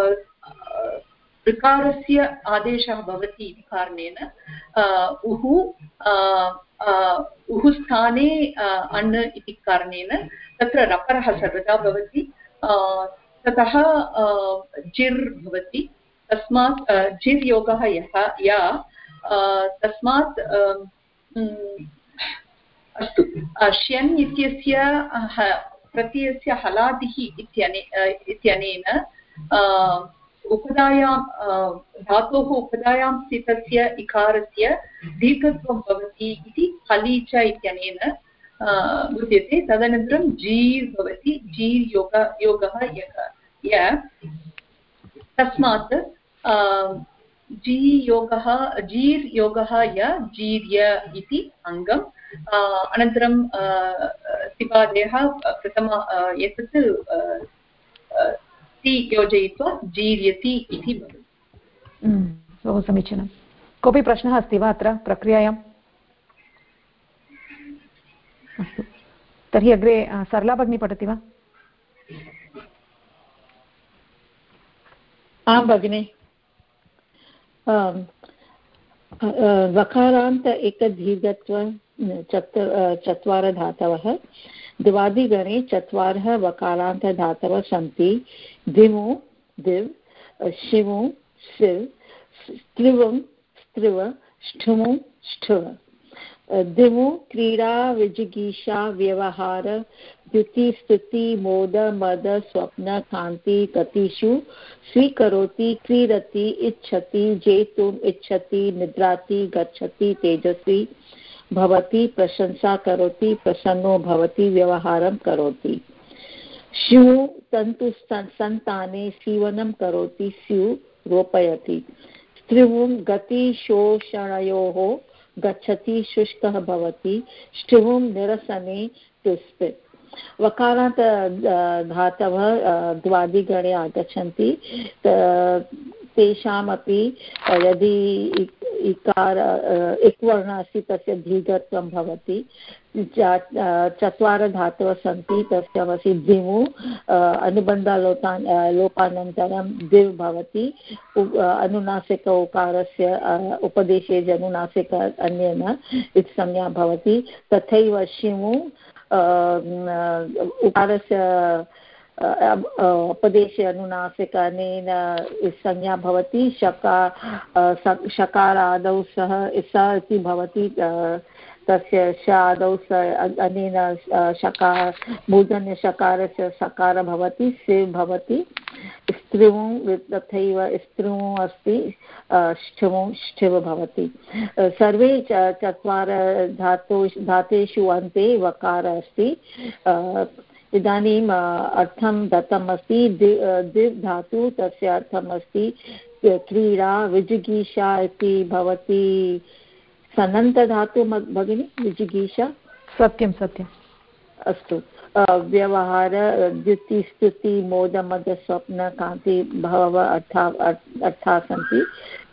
ऋकारस्य आदेशः भवति इति कारणेन उः स्थाने अण् इति कारणेन तत्र रकारः सर्वदा भवति ततः जिर् भवति तस्मात् जिर् योगः या तस्मात् अस्तु श्यन् इत्यस्य प्रत्ययस्य हलादिः इत्यनेन उपधायां धातोः उपधायां स्थितस्य इकारस्य दीर्घत्वं भवति इति हलि च इत्यनेन बुध्यते। तदनन्तरं जीर् भवति जीर् योगः य तस्मात् जीर् योगः य जीर्य इति अङ्गम् अनन्तरं सिबादयः प्रथम एतत् ति योजयित्वा जीर्यति इति भवति। बहु समीचीनं। कोऽपि प्रश्नः अस्ति वा अत्र प्रक्रियायाम्? अस्तु तर्हि अग्रे सरला भगिनी पठति वा? आं भगिनि। वकारान्त एकदीर्घत्व चत्वारः धातवः दिवादिगणे चत्वारः वकारान्तधातवः सन्ति दिमु दिव् शिवु शिव् स्त्रिवं स्त्रिव ष्ठुमु ष्ठुव दिमु क्रीडा विजिगीषा व्यवहार द्युति स्तुति मोद मद स्वप्न कान्ति गतिषु स्वीकरोति क्रीडति इच्छति जेतुम् इच्छति निद्राति गच्छति तेजस्वी भवति प्रशंसा करोति प्रसन्नो भवति व्यवहारं करोति स्यु तन्तु सन्ताने सीवनं करोति स्यु रोपयति स्त्रिवुं गति शोषणयोः गच्छति शुष्कः भवति स्त्रिवुं निरसने तुस्पित् वकारान्त धातवः द्वादिगणे आगच्छन्ति तेषामपि यदि इकार इक्वर्णः अस्ति तस्य दीर्घत्वं भवति चत्वारः धातवः सन्ति तस्यामसि दिमु अनुबन्धलोपानन्तरं दिव् भवति अनुनासिक उकारस्य उपदेशे अनुनासिक अन्येन इति संज्ञा भवति तथैव शिमु उकारस्य उपदेशे अनुनासिक अनेन संज्ञा भवति शकारादौ सः स इति भवति तस्य शादौ अनेन शकार मूर्धन्यशकारस्य सकार भवति सिव् भवति स्त्रिवुं तथैव स्त्रिवुं अस्ति ष्ठिवुं ष्ठिव भवति सर्वे चत्वारः धातेषु अन्ते वकार अस्ति इदानीम् अर्थं दत्तम् अस्ति दिव् धातु तस्य अर्थम् अस्ति क्रीडा विजिगीषा इति भवति सनन्तधातु भगिनी विजिगीषा सत्यं सत्यम् अस्तु व्यवहार द्युति स्तुति मोद मद स्वप्न कान्ति बहवः अर्थाः सन्ति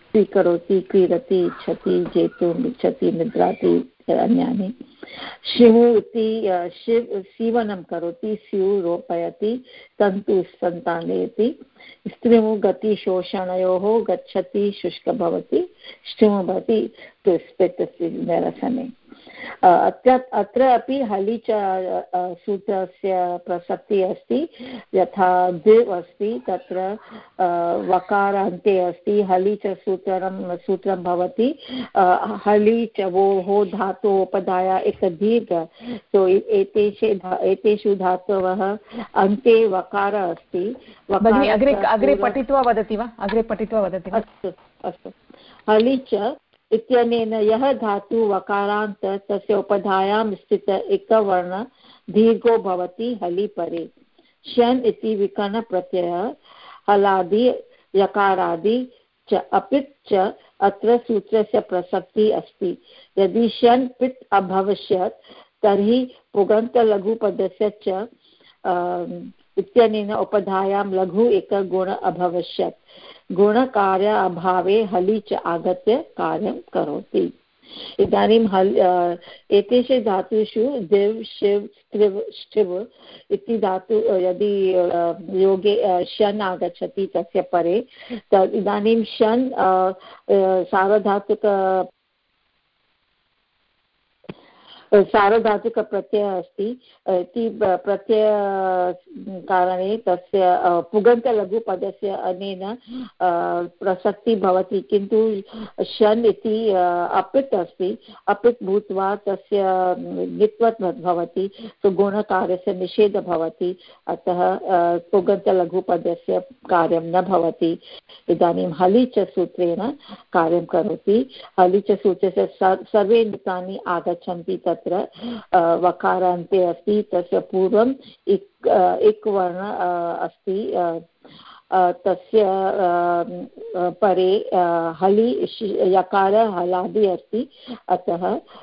स्वीकरोति क्रीडति इच्छति जेतुम् इच्छति निद्राति अन्यानि शिवु इति सीवनं करोति स्यु रोपयति तन्तु सन्तानयति स्त्रिमु गति शोषणयोः गच्छति शुष्क भवति श्टिमु भवति स्पितस्य निरसने अत्र अपि हलि च सूत्रस्य प्रसक्तिः अस्ति यथा दिव् अस्ति तत्र वकारान्ते अस्ति हलि च सूत्रं भवति हलि च वोः धातोपधाया एक दीर्घ तो एतेषु धातवः अन्ते वकार अस्ति अग्रे पठित्वा वदति वा अस्तु अस्तु हलि च इत्यनेन यः धातु वकारान्त तस्य उपधायां स्थित एकवर्ण दीर्घो भवति हलि परे शन इति विकरणप्रत्ययः हलादि यकारादि च अपित् च अत्र सूत्रस्य प्रसक्तिः अस्ति यदि शन पित् अभविष्यत् तर्हि पुगन्तलघुपदस्य च इत्यनेन उपधायां लघु एकगुण अभविष्यत् गुणकार्य अभावे हलि च आगत्य कार्यं करोति इदानीं एतेषु धातुषु दिव् शिव स्त्रिव् ष्टिव् इति धातु यदि योगे शन आगच्छति तस्य परे इदानीं शन सार्वधातुकप्रत्ययः अस्ति इति प्रत्ययकारणे तस्य पुगन्तलघुपदस्य अनेन प्रसक्तिः भवति किन्तु शन इति अपित् अस्ति अपित् भूत्वा तस्य ङित्वत् भवति सो गुणकार्यस्य निषेधः भवति अतः पुगन्तलघुपदस्य कार्यं न भवति इदानीं हलि च सूत्रेण कार्यं करोति हलि च सूत्रस्य सर्वे णितानि आगच्छन्ति तत्र वकारान्ते अस्ति तस्य पूर्वम् एक वर्ण अस्ति तस्य परे हलि यकार हलादि अस्ति अतः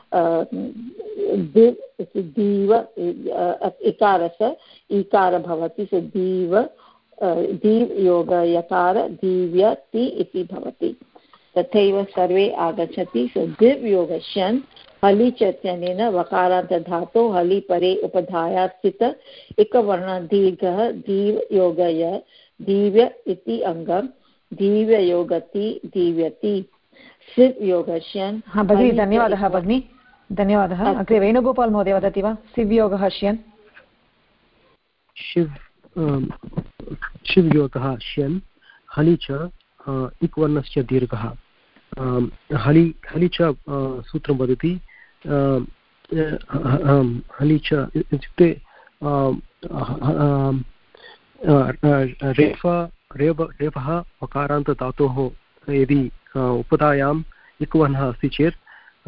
दीव इकारस्य ईकार भवति सो दीव योग यकार दीव्यति इति भवति तथैव सर्वे आगच्छति सो दिव् योग शन हलि च इत्यनेन वकारान्त धातो हलि परे उपधाया स्थित एकवर्ण दीर्घः दीव योगय दीव्य इति अङ्गं दीव्ययोगति दीव्यति सिव् योगश्यन् भगिनी धन्यवादः भगिनी धन्यवादः अग्रे वेणुगोपाल् महोदय वदति वा सिव् योगः श्यन् शिव् योगः श्यन् हलि च इक्वर्णस्य दीर्घः हलि च सूत्रं वदति हलि च इत्युक्ते रेफः वकारान्तधातोः यदि उपधायाम् इक्वर्णः अस्ति चेत्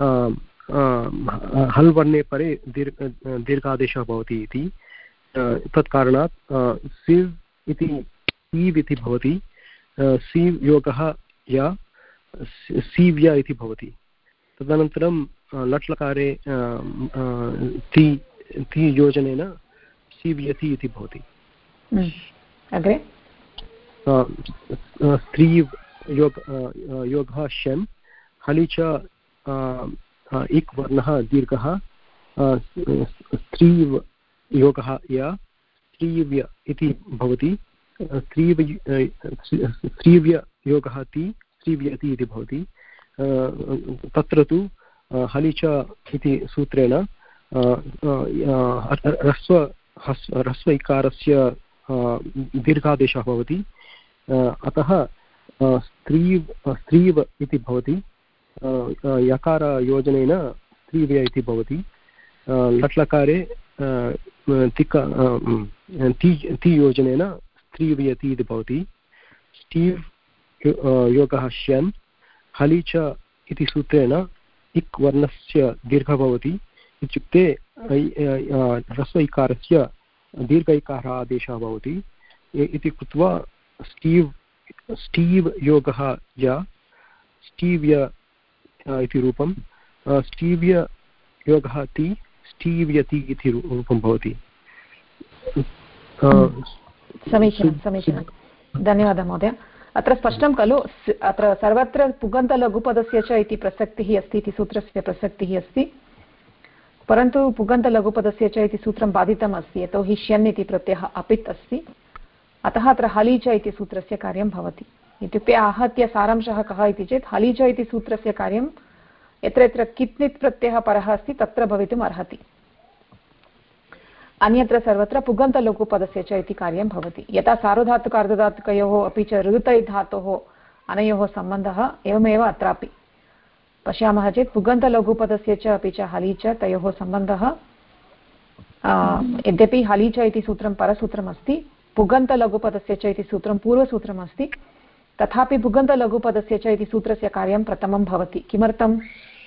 हल् वर्णे परे दीर्घादेशः भवति इति तत्कारणात् सिव् इति सीव् इति भवति सीव् योगः या सीव्य इति भवति तदनन्तरं लट्लकारे ति योजनेन सीव्यति इति भवति अग्रे स्त्रीव् योगः शन् हलि च इक् वर्णः दीर्घः स्त्रीव् योगः या स्त्रीव्य इति भवति स्त्रीव्य योगः ति स्त्रीव्यति इति भवति तत्र तु हलि च इति सूत्रेण ह्रस्व इकारस्य दीर्घादेशः भवति अतः स्त्रीव् इति भवति यकारयोजनेन स्त्रीव्य इति भवति लट्लकारे ति योजनेन स्त्रीव्यति इति भवति स्टीव् योगः श्यन् हलि च इति सूत्रेण इक् वर्णस्य दीर्घः भवति इत्युक्ते ह्रस्व इकारस्य दीर्घ इकारः आदेशः भवति इति कृत्वा स्टीव् योगः या स्टीव्य इति रूपं स्टीव्य योगः ति स्टीव्यति इति रूपं भवति समीचीनं धन्यवादः महोदय अत्र स्पष्टं खलु अत्र सर्वत्र पुगन्तलघुपदस्य च इति प्रसक्तिः अस्ति इति सूत्रस्य प्रसक्तिः अस्ति परन्तु पुगन्तलघुपदस्य च इति सूत्रं बाधितम् अस्ति यतोहि श्यन् इति प्रत्ययः अपित् अस्ति अतः अत्र हलि च इति सूत्रस्य कार्यं भवति इत्युक्ते आहत्य सारांशः कः इति चेत् हलि च इति सूत्रस्य कार्यं यत्र यत्र कित्नित् प्रत्ययः परः अस्ति तत्र भवितुम् अर्हति अन्यत्र सर्वत्र पुगन्तलघुपदस्य च इति कार्यं भवति यथा सार्वधातुक अर्धधातुकयोः अपि च ऋतै धातोः अनयोः सम्बन्धः एवमेव अत्रापि पश्यामः चेत् पुगन्तलघुपदस्य च अपि च हलि च तयोः सम्बन्धः यद्यपि हलि च इति सूत्रं परसूत्रमस्ति पुगन्तलघुपदस्य च इति सूत्रं पूर्वसूत्रमस्ति तथापि पुगन्तलघुपदस्य च इति सूत्रस्य कार्यं प्रथमं भवति किमर्थम्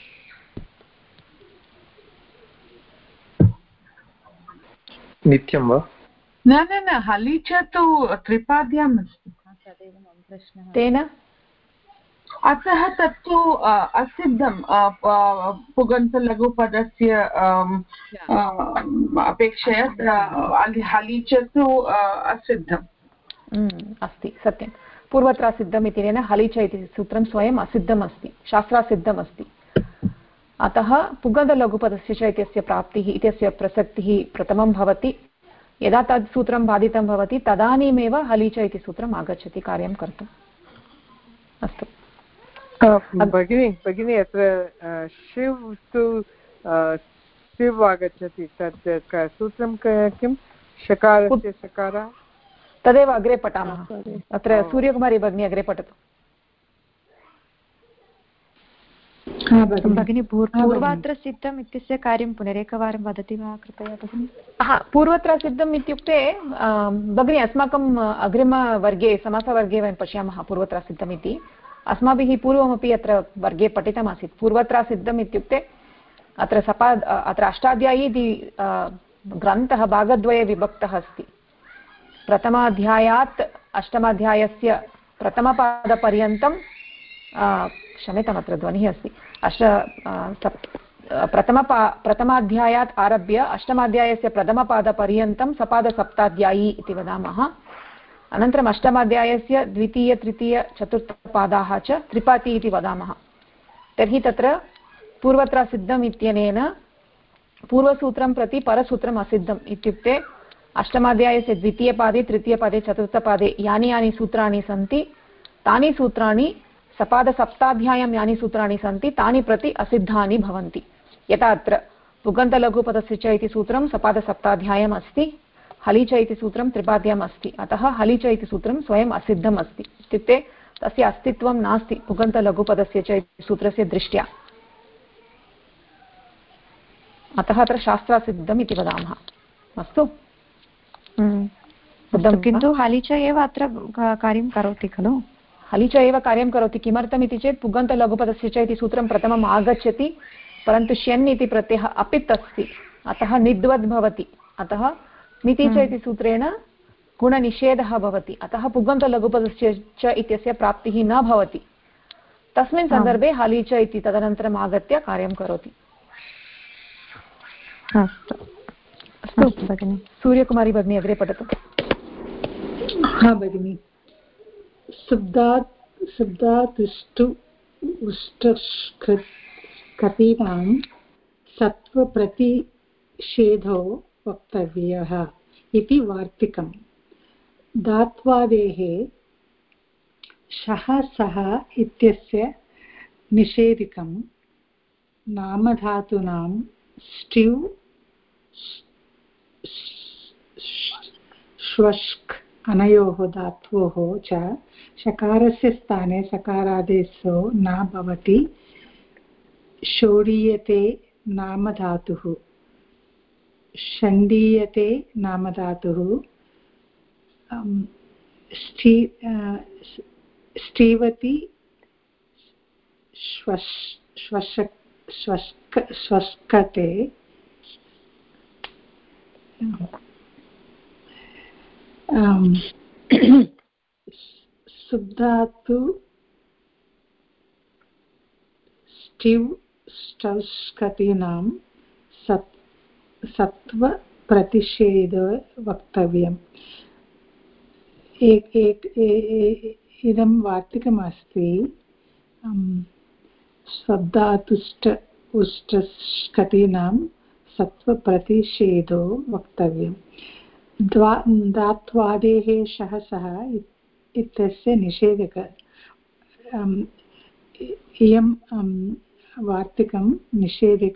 नित्यं वा न न न हलि च तु त्रिपाद्याम् अस्ति तेन अतः तत्तु असिद्धं पुगन्तलघुपदस्य अपेक्षया हलि च तु असिद्धम् अस्ति सत्यं पूर्वत्र सिद्धम् इत्यनेन हलि च इति सूत्रं स्वयम् असिद्धम् अस्ति शास्त्रासिद्धम् अस्ति अतः पुगन्तलघुपदस्य च इत्यस्य प्राप्तिः इत्यस्य प्रसक्तिः प्रथमं भवति यदा तद् सूत्रं बाधितं भवति तदानीमेव हलि च इति सूत्रम् आगच्छति कार्यं कर्तुम् अस्तु भगिनी अत्र शिव् तु शिव् आगच्छति तत् सूत्रं किं शकारस्य शकारः तदेव अग्रे पठामः अत्र सूर्यकुमारी भगिनी अग्रे पठतु भगिनी पूर्वात्र सिद्धम् इत्यस्य कार्यं पुनरेकवारं वदति वा कृपया भगिनी पूर्वत्र सिद्धम् इत्युक्ते भगिनी अस्माकम् अग्रिमवर्गे समासवर्गे वयं पश्यामः पूर्वत्र सिद्धम् इति अस्माभिः पूर्वमपि अत्र वर्गे पठितमासीत् पूर्वत्र सिद्धम् इत्युक्ते अत्र अत्र अष्टाध्यायी इति ग्रन्थः भागद्वये विभक्तः अस्ति प्रथमाध्यायात् अष्टमाध्यायस्य प्रथमपादपर्यन्तं क्षम्यताम् अत्र ध्वनिः अस्ति प्रथमाध्यायात् आरभ्य अष्टमाध्यायस्य प्रथमपादपर्यन्तं सपादसप्ताध्यायी इति वदामः अनन्तरम् अष्टमाध्यायस्य द्वितीय तृतीय चतुर्थपादाः च त्रिपाठी इति वदामः तर्हि तत्र पूर्वत्र सिद्धम् इत्यनेन पूर्वसूत्रं प्रति परसूत्रम् असिद्धम् इत्युक्ते अष्टमाध्यायस्य द्वितीयपादे तृतीयपादे चतुर्थपादे यानि यानि सूत्राणि सन्ति तानि सूत्राणि सपादसप्ताध्याय्यां यानि सूत्राणि सन्ति तानि प्रति असिद्धानि भवन्ति यथा अत्र पुगन्तलघुपदस्य च इति सूत्रं सपादसप्ताध्याय्याम् अस्ति हलि च इति सूत्रं त्रिपाद्याम् अस्ति अतः हलि च इति सूत्रं स्वयम् असिद्धम् अस्ति इत्युक्ते तस्य अस्तित्वं नास्ति पुगन्तलघुपदस्य च इति सूत्रस्य दृष्ट्या अतः अत्र शास्त्रासिद्धम् इति वदामः अस्तु किन्तु हलि च एव अत्र कार्यं करोति खलु हलि च एव कार्यं करोति किमर्थम् इति चेत् पुगन्तलघुपदस्य च इति सूत्रं प्रथमम् आगच्छति परन्तु श्यन् इति प्रत्ययः अपित् अस्ति अतः निद्वद् भवति अतः मिति च इति सूत्रेण गुणनिषेधः भवति अतः पुगन्तलघुपदस्य च इत्यस्य प्राप्तिः न भवति तस्मिन् सन्दर्भे हलि च इति तदनन्तरम् आगत्य कार्यं करोति अस्तु भगिनि सूर्यकुमारी भगिनी अग्रे पठतु हा भगिनि शब्दातिष्ठु उष्टकतीनां सत्त्वप्रतिषेधो वक्तव्यः इति वार्तिकम् धात्वादेः शः सः इत्यस्य निषेधिकं नामधातूनां स्टिव् श्वश्क् अनयोः धात्वोः च शकारस्य स्थाने सकारादेशो न भवति शोडीयते नामधातुः षण्डीयते नामधातुः स्टीवति श्वस्कते सुब्धातु स्टिव् स्टौष्कतीनां सत्त्वप्रतिषेध वक्तव्यम् इदं वार्तिकमस्ति शब्दातुष्ट उष्टस्कतीनां सत्त्वप्रतिषेधो वक्तव्यं धात्वादेः शः सः इत्यस्य निषेधक इयं वार्तिकं निषेधक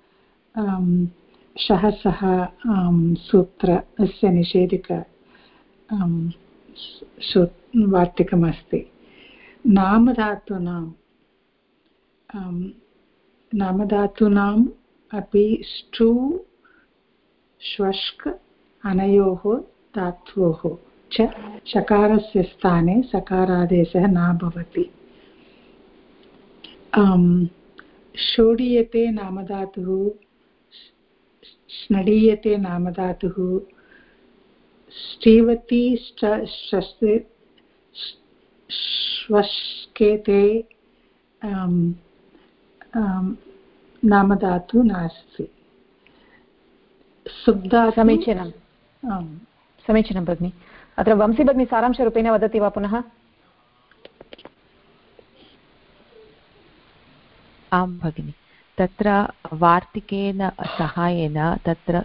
शः सः सूत्रस्य निषेधक वार्तिकमस्ति। नामधातूनाम् अपि ष्टु श्वश्क अनयोः धात्वोः च शकारस्य स्थाने सकारादेशः न भवति। षोडीयते नामधातुः स्नडीयते नामधातुः स्टीवति श्वश्केते नामधातु नास्ति। समीचीनं समीचीनं भगिनि। अत्र वंशी भगिनी सारांशरूपेण वदति वा पुनः? आं भगिनि, तत्र वार्तिकेन सहायेन तत्र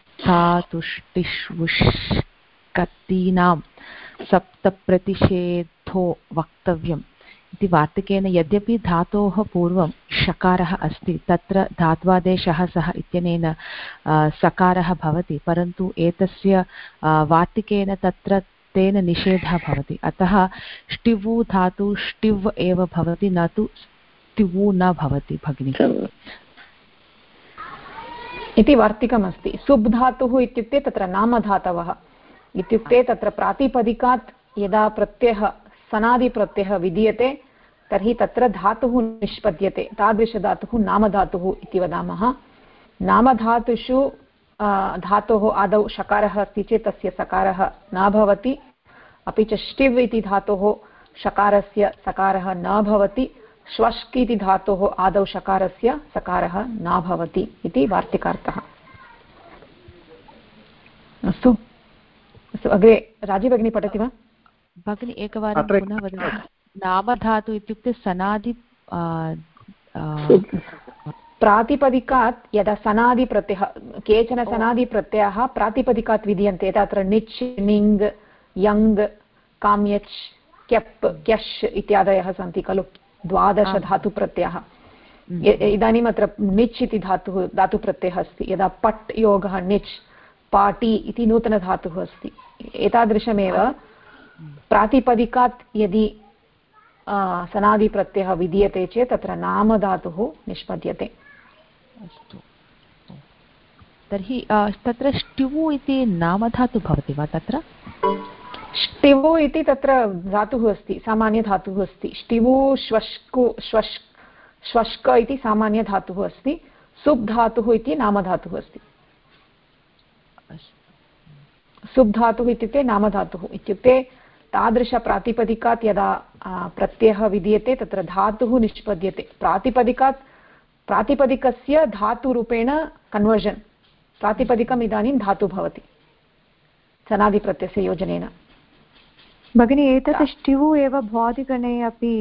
सुप्तातुष्टिष्वुष्कतीनां सप्तप्रतिषेधो वक्तव्यम् इति वार्तिकेन, यद्यपि धातोः पूर्वं षकारः अस्ति, तत्र धात्वादेशः सः इत्यनेन सकारः भवति, परन्तु एतस्य वार्तिकेन तत्र तेन निषेधः भवति। अतः ष्टिवु धातु ष्टिव् एव भवति, न तु स्टिवु न भवति भगिनि इति वार्तिकमस्ति। सुब् धातुः इत्युक्ते तत्र नामधातवः इत्युक्ते तत्र प्रातिपदिकात् यदा प्रत्ययः सनादिप्रत्ययः विधीयते तर्हि तत्र धातुः निष्पद्यते, तादृशधातुः नामधातुः इति वदामः। नामधातुषु धातोः आदौ शकारः अस्ति चेत् तस्य सकारः न भवति, अपि च ष्टिव् इति धातोः शकारस्य सकारः न भवति, श्वश्क् इति धातोः आदौ शकारस्य सकारः न भवति इति वार्तिकार्थः। अस्तु अस्तु, अग्रे राजी भगिनी पठति वा? भगिनी एकवारं पुनः वदतु। नामधातु इत्युक्ते सनादि प्रातिपदिकात् यदा सनादिप्रत्ययः, केचन सनादिप्रत्ययाः प्रातिपदिकात् विधीयन्ते, तत्र निच् निङ् यङ् काम्यच् क्यप् क्यश् इत्यादयः सन्ति खलु, 12 धातुप्रत्ययः। इदानीम् अत्र निच् इति धातुप्रत्ययः अस्ति, यदा पट् योगः निच्, पाटि इति नूतनधातुः अस्ति। एतादृशमेव प्रातिपदिकात् यदि सनादिप्रत्ययः विधीयते चेत् तत्र नामधातुः निष्पद्यते। अस्तु, तर्हि तत्र ष्टिवु इति नामधातु भवति वा? तत्र ष्टिवु इति तत्र धातुः अस्ति, सामान्यधातुः अस्ति। ष्टिवु श्वश्क इति सामान्यधातुः अस्ति, सुब् धातुः इति नामधातुः अस्ति। सुब् धातुः इत्युक्ते नामधातुः इत्युक्ते तादृशप्रातिपदिकात् यदा प्रत्ययः विधीयते तत्र धातुः निष्पद्यते। प्रातिपदिकस्य धातुरूपेण कन्वर्जन्, प्रातिपदिकम् इदानीं धातु भवति सनादिप्रत्ययस्य योजनेन। भगिनी, एतत् ष्टिवु एव भ्वादिगणे अपि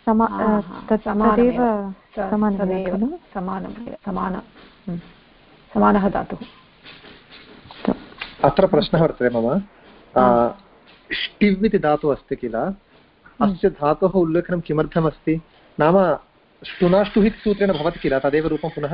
समानः धातुः। अत्र प्रश्नः वर्तते मम। ष्टिव् इति धातुः अस्ति किल, अस्य धातोः उल्लेखनं किमर्थमस्ति? नाम ष्टुनाष्टुः इति सूत्रेण भवति किल, तदेव रूपं पुनः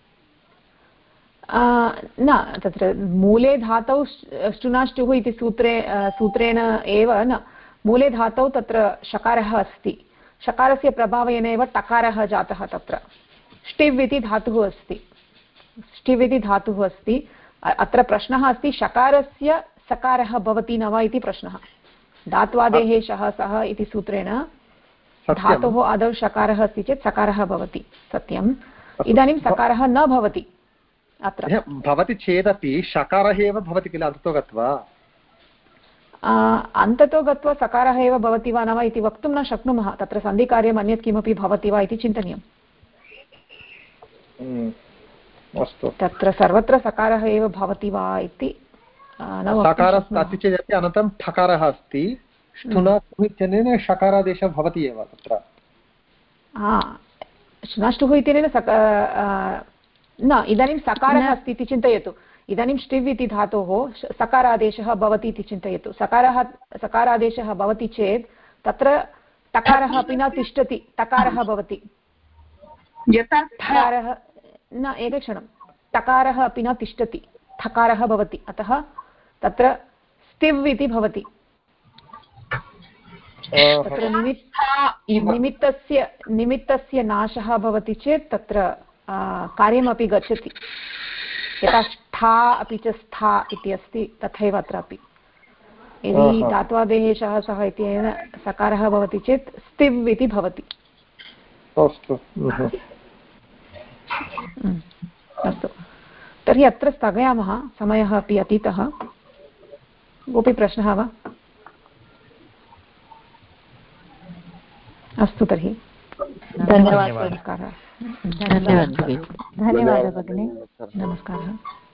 न, तत्र मूले धातौ ष्टुनाष्टुः इति सूत्रेण एव न, मूले धातौ तत्र शकारः अस्ति, शकारस्य प्रभावेन एव टकारः जातः। तत्र ष्टिव् इति धातुः अस्ति, ष्टिव् इति धातुः अस्ति। अत्र प्रश्नः अस्ति शकारस्य सकारः भवति न वा इति प्रश्नः। धात्वादेः शः सः इति सूत्रेण धातोः आदौ शकारः अस्ति चेत् सकारः भवति, सत्यम्। इदानीं सकारः न भवति, अत्र भवति चेदपि शकारः एव भवति किल अन्ततो गत्वा? अन्ततो गत्वा सकारः एव भवति वा न वा इति वक्तुं न शक्नुमः। तत्र सन्धिकार्यम् अन्यत् किमपि भवति वा इति चिन्तनीयम्। तत्र सर्वत्र सकारः एव भवति वा इति सकारः अस्ति चेदपि अनन्तरं ठकारः अस्ति, ष्ठुनाष्टुः इत्यनेन षकारादेशः भवति एव तत्र ष्ठुनाष्टुः इत्यनेन न इदानीं सकारः अस्ति इति चिन्तयतु इदानीं ष्टिव् इति धातोः सकारादेशः भवति इति चिन्तयतु सकारादेशः भवति चेत् तत्र टकारः अपि न तिष्ठति टकारः भवति टकारः न एकक्षणं टकारः अपि न तिष्ठति ठकारः भवति अतः तत्र स्टिव् इति भवति तत्र निमित्तस्य नाशः भवति चेत् तत्र कार्यमपि गच्छति यथा स्था अपि च स्था इति अस्ति तथैव अत्रापि यदि धात्वादेः शः सः इत्यनेन सकारः भवति चेत् स्टिव् इति भवति अस्तु अस्तु तर्हि अत्र स्थगयामः समयः अपि अतीतः कोऽपि प्रश्नः वा अस्तु तर्हि धन्यवादः भगिनी नमस्कारः